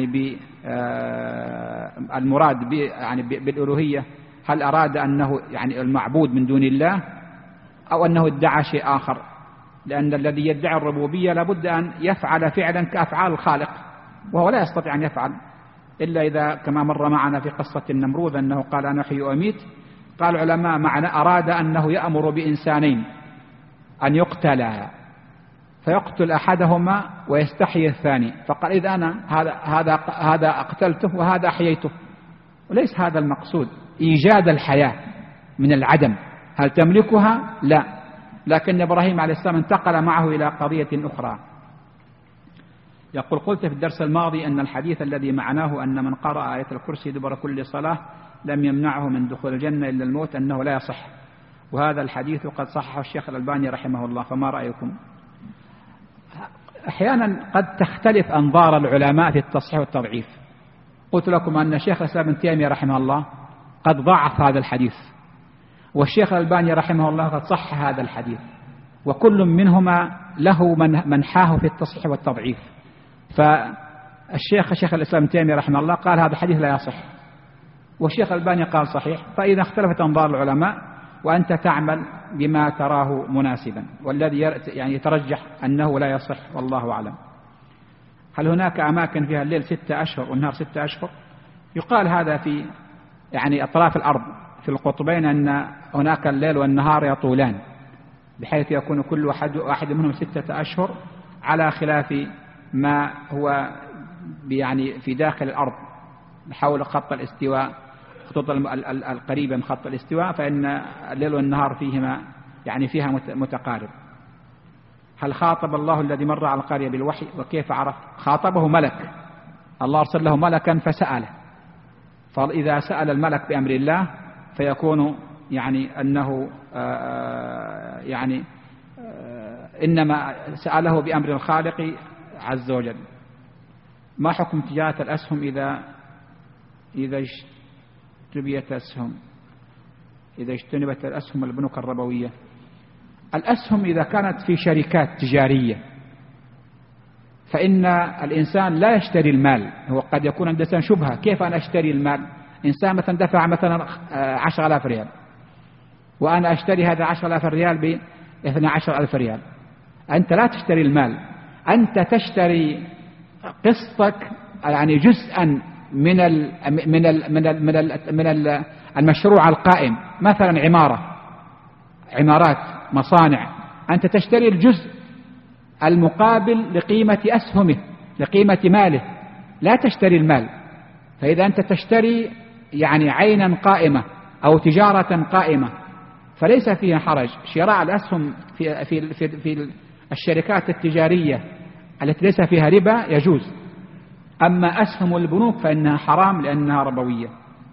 المراد يعني بالألوهية هل أراد أنه يعني المعبود من دون الله أو أنه ادعى شيء آخر، لأن الذي يدعي الربوبية لابد أن يفعل فعلا كأفعال الخالق، وهو لا يستطيع أن يفعل إلا إذا كما مر معنا في قصة النمرود أنه قال أنا أحيي وأميت. قال العلماء معنى أراد أنه يأمر بإنسانين أن يقتلا فيقتل أحدهما ويستحيي الثاني، فقال إذا أنا هذا أقتلته وهذا أحييته، وليس هذا المقصود إيجاد الحياة من العدم. هل تملكها؟ لا، لكن إبراهيم عليه السلام انتقل معه إلى قضية أخرى. يقول قلت في الدرس الماضي أن الحديث الذي معناه أن من قرأ آية الكرسي دبر كل صلاة لم يمنعه من دخول الجنة إلا الموت أنه لا يصح، وهذا الحديث قد صححه الشيخ الألباني رحمه الله، فما رأيكم؟ أحيانا قد تختلف أنظار العلماء في التصحيح والتضعيف، قلت لكم أن الشيخ الإسلام ابن تيمية رحمه الله قد ضعف هذا الحديث، والشيخ الألباني رحمه الله قد صح هذا الحديث، وكل منهما له منحاه في التصحيح والتضعيف. فالشيخ الإسلام ابن تيمية رحمه الله قال هذا الحديث لا يصح، والشيخ الألباني قال صحيح. فإذا اختلفت أنظار العلماء وأنت تعمل بما تراه مناسبا، والذي يعني يترجح أنه لا يصح والله أعلم. هل هناك أماكن فيها الليل 6 أشهر والنهار 6 أشهر؟ يقال هذا في يعني أطراف الأرض في القطبين أن هناك الليل والنهار يطولان، بحيث يكون كل واحد منهم 6 أشهر، على خلاف ما هو يعني في داخل الأرض حول خط الاستواء، خطوط القريبة من خط الاستواء، فإن الليل والنهار فيهما يعني فيها متقارب. هل خاطب الله الذي مر على القرية بالوحي وكيف عرف؟ خاطبه ملك، الله أرسل له ملكا فسأله، فإذا سأل الملك بأمر الله فيكون يعني أنه إنما سأله بأمر الخالق عز وجل. ما حكم تجارة الأسهم إذا اجتنبت الأسهم البنوك الربوية؟ الأسهم إذا كانت في شركات تجارية فإن الإنسان لا يشتري المال، هو قد يكون عند الإنسان شبهة، كيف أنا أشتري المال؟ إنسان مثلا دفع مثلا 10,000 ريال وأنا أشتري هذا 10,000 ريال ب 12,000 ريال. أنت لا تشتري المال، أنت تشتري قسطك، يعني جزءا من المشروع القائم، مثلا عمارات، مصانع، أنت تشتري الجزء المقابل لقيمة أسهمه، لقيمة ماله، لا تشتري المال. فإذا أنت تشتري يعني عينا قائمة أو تجارة قائمة فليس فيها حرج. شراء الأسهم في الشركات التجارية التي ليس فيها ربا يجوز، أما أسهم البنوك فإنها حرام لأنها ربوية.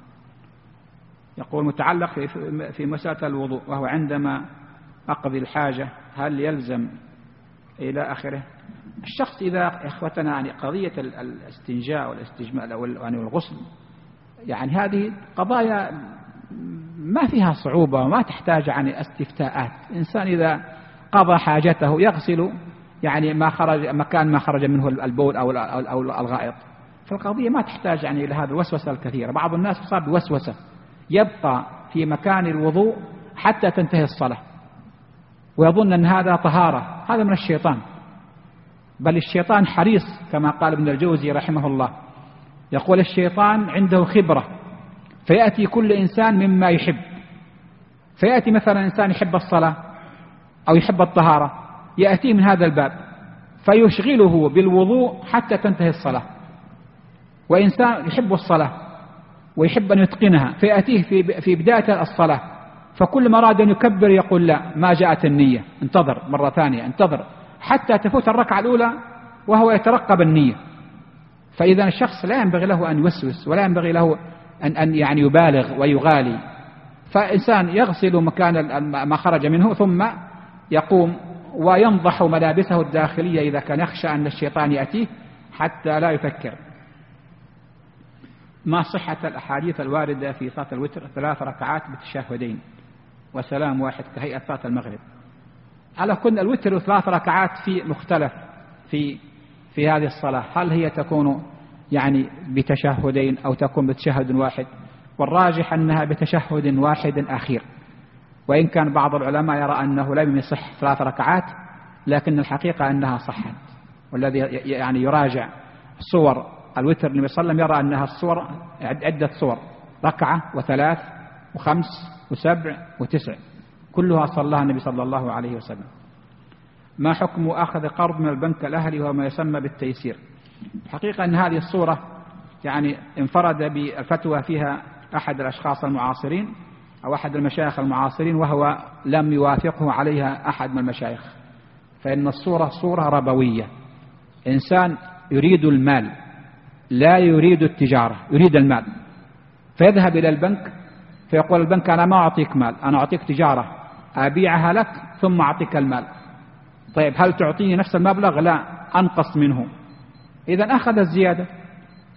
يقول متعلق في مسألة الوضوء، وهو عندما أقضي الحاجة هل يلزم إلى آخره. الشخص إذا إخوتنا يعني قضية الاستنجاء والاستجماء والغسل، يعني هذه قضايا ما فيها صعوبة وما تحتاج يعني استفتاءات. إنسان إذا قضى حاجته يغسل يعني مكان ما خرج منه البول أو الغائط، فالقضية ما تحتاج يعني إلى هذه الوسوسة الكثيرة. بعض الناس صار بوسوسة يبقى في مكان الوضوء حتى تنتهي الصلاة ويظن أن هذا طهارة، هذا من الشيطان. بل الشيطان حريص كما قال ابن الجوزي رحمه الله، يقول الشيطان عنده خبرة، فيأتي كل إنسان مما يحب. فيأتي مثلا إنسان يحب الصلاة أو يحب الطهارة، يأتي من هذا الباب فيشغله بالوضوء حتى تنتهي الصلاة. وإنسان يحب الصلاة ويحب أن يتقنها، فيأتيه في بداية الصلاة، فكل ما أراد أن يكبر يقول لا، ما جاءت النية، انتظر مرة ثانية، انتظر حتى تفوت الركعة الأولى وهو يترقب النية. فإذا الشخص لا ينبغي له أن يوسوس ولا ينبغي له أن يعني يبالغ ويغالي. فإنسان يغسل مكان ما خرج منه ثم يقوم وينضح ملابسه الداخلية إذا كان يخشى أن الشيطان يأتيه حتى لا يفكر. ما صحة الأحاديث الواردة في صلاة الوتر 3 ركعات بالتشهدين وسلام واحد كهيئة صلاة المغرب؟ على كل الوتر 3 ركعات في مختلف في هذه الصلاة، هل هي تكون يعني بتشهدين أو تكون بتشهد واحد؟ والراجح أنها بتشهد واحد أخير، وإن كان بعض العلماء يرى أنه لم يصح 3 ركعات، لكن الحقيقة أنها صحت. والذي يعني يراجع صور الوتر النبي صلى الله عليه وسلم يرى أنها الصور عدة صور، 1 و3 و5 و7 و9، كلها صلاها النبي صلى الله عليه وسلم. ما حكم أخذ قرض من البنك الأهلي وهو ما يسمى بالتيسير؟ الحقيقة أن هذه الصورة يعني انفرد بالفتوى فيها أحد الأشخاص المعاصرين أو أحد المشايخ المعاصرين، وهو لم يوافقه عليها أحد من المشايخ. فإن الصورة صورة ربوية، إنسان يريد المال لا يريد التجارة، يريد المال، فيذهب إلى البنك فيقول البنك أنا ما أعطيك مال، أنا أعطيك تجارة أبيعها لك ثم أعطيك المال. طيب هل تعطيني نفس المبلغ؟ لا، أنقص منه. إذن أخذ الزيادة.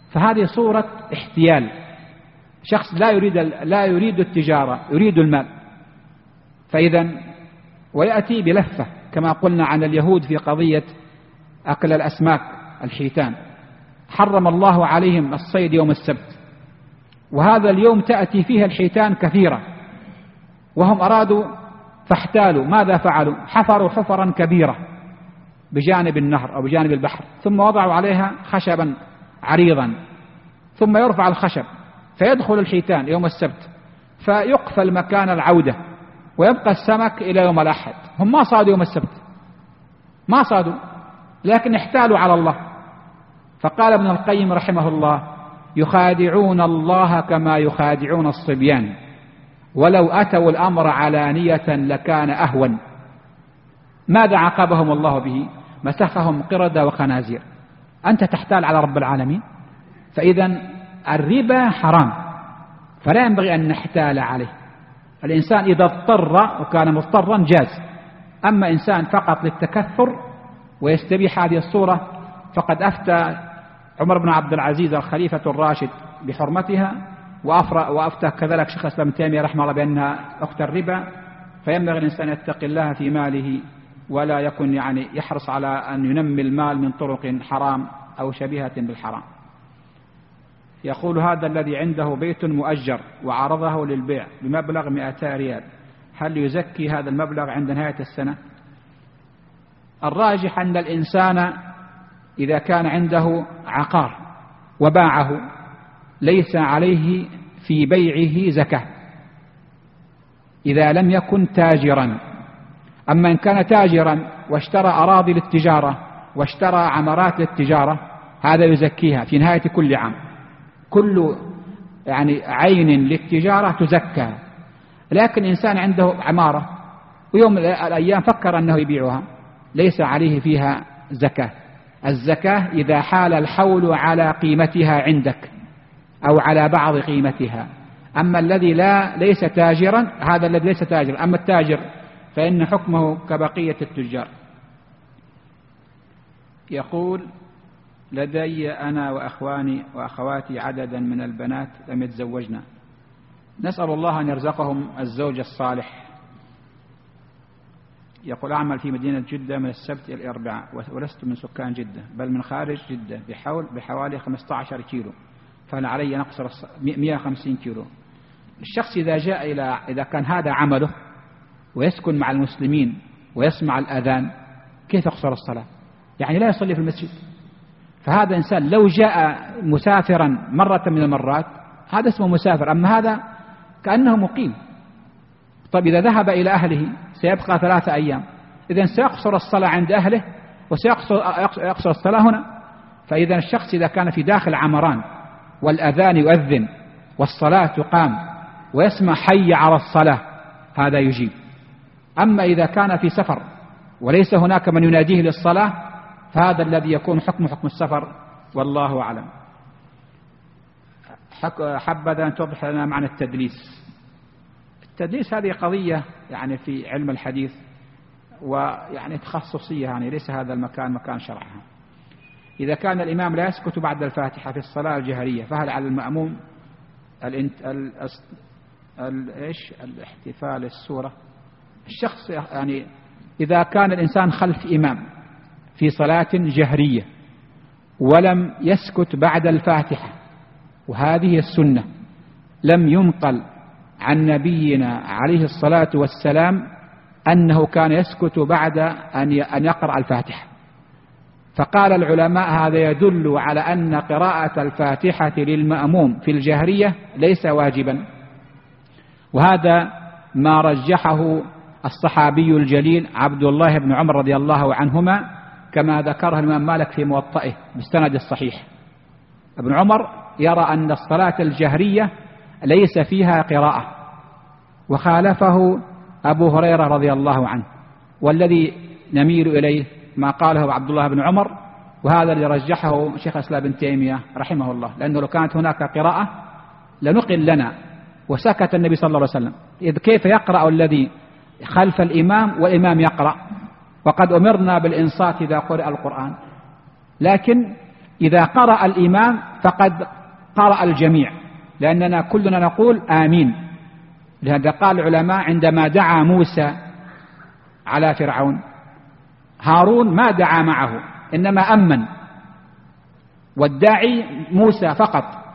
فهذه صورة احتيال، شخص لا يريد التجارة، يريد المال. فإذا ويأتي بلفة كما قلنا عن اليهود في قضية أكل الأسماك الحيتان، حرم الله عليهم الصيد يوم السبت، وهذا اليوم تأتي فيه الحيتان كثيرة، وهم أرادوا فاحتالوا. ماذا فعلوا؟ حفروا حفرا كبيرة بجانب النهر أو بجانب البحر، ثم وضعوا عليها خشبا عريضا، ثم يرفع الخشب فيدخل الحيتان يوم السبت، فيقفل مكان العودة، ويبقى السمك إلى يوم الأحد. هم ما صادوا يوم السبت، ما صادوا، لكن احتالوا على الله. فقال ابن القيم رحمه الله: يخادعون الله كما يخادعون الصبيان، ولو أتوا الأمر علانية لكان أهون. ماذا عاقبهم الله به؟ مسخهم قردة وخنازير. أنت تحتال على رب العالمين. فإذا الربا حرام، فلا ينبغي أن نحتال عليه. الإنسان إذا اضطر وكان مضطرا جاز، أما إنسان فقط للتكثر ويستبيح هذه الصورة، فقد أفتى عمر بن عبد العزيز الخليفة الراشد بحرمتها، وأفتى كذلك شيخ الإسلام ابن تيمية رحمه الله بأنها أخت الربا. فينبغي الإنسان يتقي الله في ماله، ولا يكن يحرص على أن ينمي المال من طرق حرام أو شبيهة بالحرام. يقول: هذا الذي عنده بيت مؤجر وعرضه للبيع بمبلغ 200 ريال، هل يزكي هذا المبلغ عند نهاية السنة؟ الراجح أن الإنسان إذا كان عنده عقار وباعه ليس عليه في بيعه زكاة إذا لم يكن تاجرا. أما إن كان تاجرا واشترى أراضي للتجارة واشترى عمارات للتجارة، هذا يزكيها في نهاية كل عام. كل عين للتجارة تزكى. لكن إنسان عنده عمارة ويوم من الأيام فكر أنه يبيعها، ليس عليه فيها زكاة. الزكاة إذا حال الحول على قيمتها عندك أو على بعض قيمتها. أما الذي ليس تاجرا، هذا الذي ليس تاجرا. أما التاجر فإن حكمه كبقية التجار. يقول: لدي أنا وأخواني وأخواتي عددا من البنات لم يتزوجنا، نسأل الله أن يرزقهم الزوج الصالح. يقول: أعمل في مدينة جدة من السبت إلى الأربعاء، ولست من سكان جدة بل من خارج جدة بحوالي 15 كيلو، فهل علي نقصر 150 كيلو. الشخص إذا كان هذا عمله ويسكن مع المسلمين ويسمع الأذان، كيف يقصر الصلاة؟ لا يصلي في المسجد. فهذا إنسان لو جاء مسافرا مرة من المرات هذا اسمه مسافر، أما هذا كأنه مقيم. طيب إذا ذهب إلى أهله سيبقى 3 أيام، إذن سيقصر الصلاة عند أهله وسيقصر الصلاة هنا. فإذا الشخص إذا كان في داخل عمران والأذان يؤذن والصلاة تقام ويسمع حي على الصلاة، هذا يجيب. أما إذا كان في سفر وليس هناك من يناديه للصلاة، فهذا الذي يكون حكم السفر، والله أعلم. حبذا أن توضح لنا معنى التدليس. التدليس هذه قضية في علم الحديث تخصصية، ليس هذا المكان مكان شرحها. إذا كان الإمام لا يسكت بعد الفاتحة في الصلاة الجهرية، فهل على المأموم الاحتفال السورة؟ الشخص إذا كان الإنسان خلف إمام في صلاة جهرية ولم يسكت بعد الفاتحة، وهذه السنة، لم ينقل عن نبينا عليه الصلاة والسلام أنه كان يسكت بعد أن يقرأ الفاتحة. فقال العلماء: هذا يدل على أن قراءة الفاتحة للمأموم في الجهرية ليس واجبا. وهذا ما رجحه الصحابي الجليل عبد الله بن عمر رضي الله عنهما، كما ذكره الإمام مالك في موطئه بالسند الصحيح. ابن عمر يرى أن الصلاة الجهرية ليس فيها قراءة، وخالفه أبو هريرة رضي الله عنه. والذي نميل إليه ما قاله عبد الله بن عمر، وهذا اللي رجحه شيخ الإسلام ابن تيمية رحمه الله، لأنه لو كانت هناك قراءة لنقل لنا، وسكت النبي صلى الله عليه وسلم. إذ كيف يقرأ الذي خلف الإمام والإمام يقرأ؟ وقد أمرنا بالإنصات إذا قرأ القرآن. لكن إذا قرأ الإمام فقد قرأ الجميع، لأننا كلنا نقول آمين. لهذا قال العلماء عندما دعا موسى على فرعون، هارون ما دعا معه إنما أمن، والداعي موسى فقط.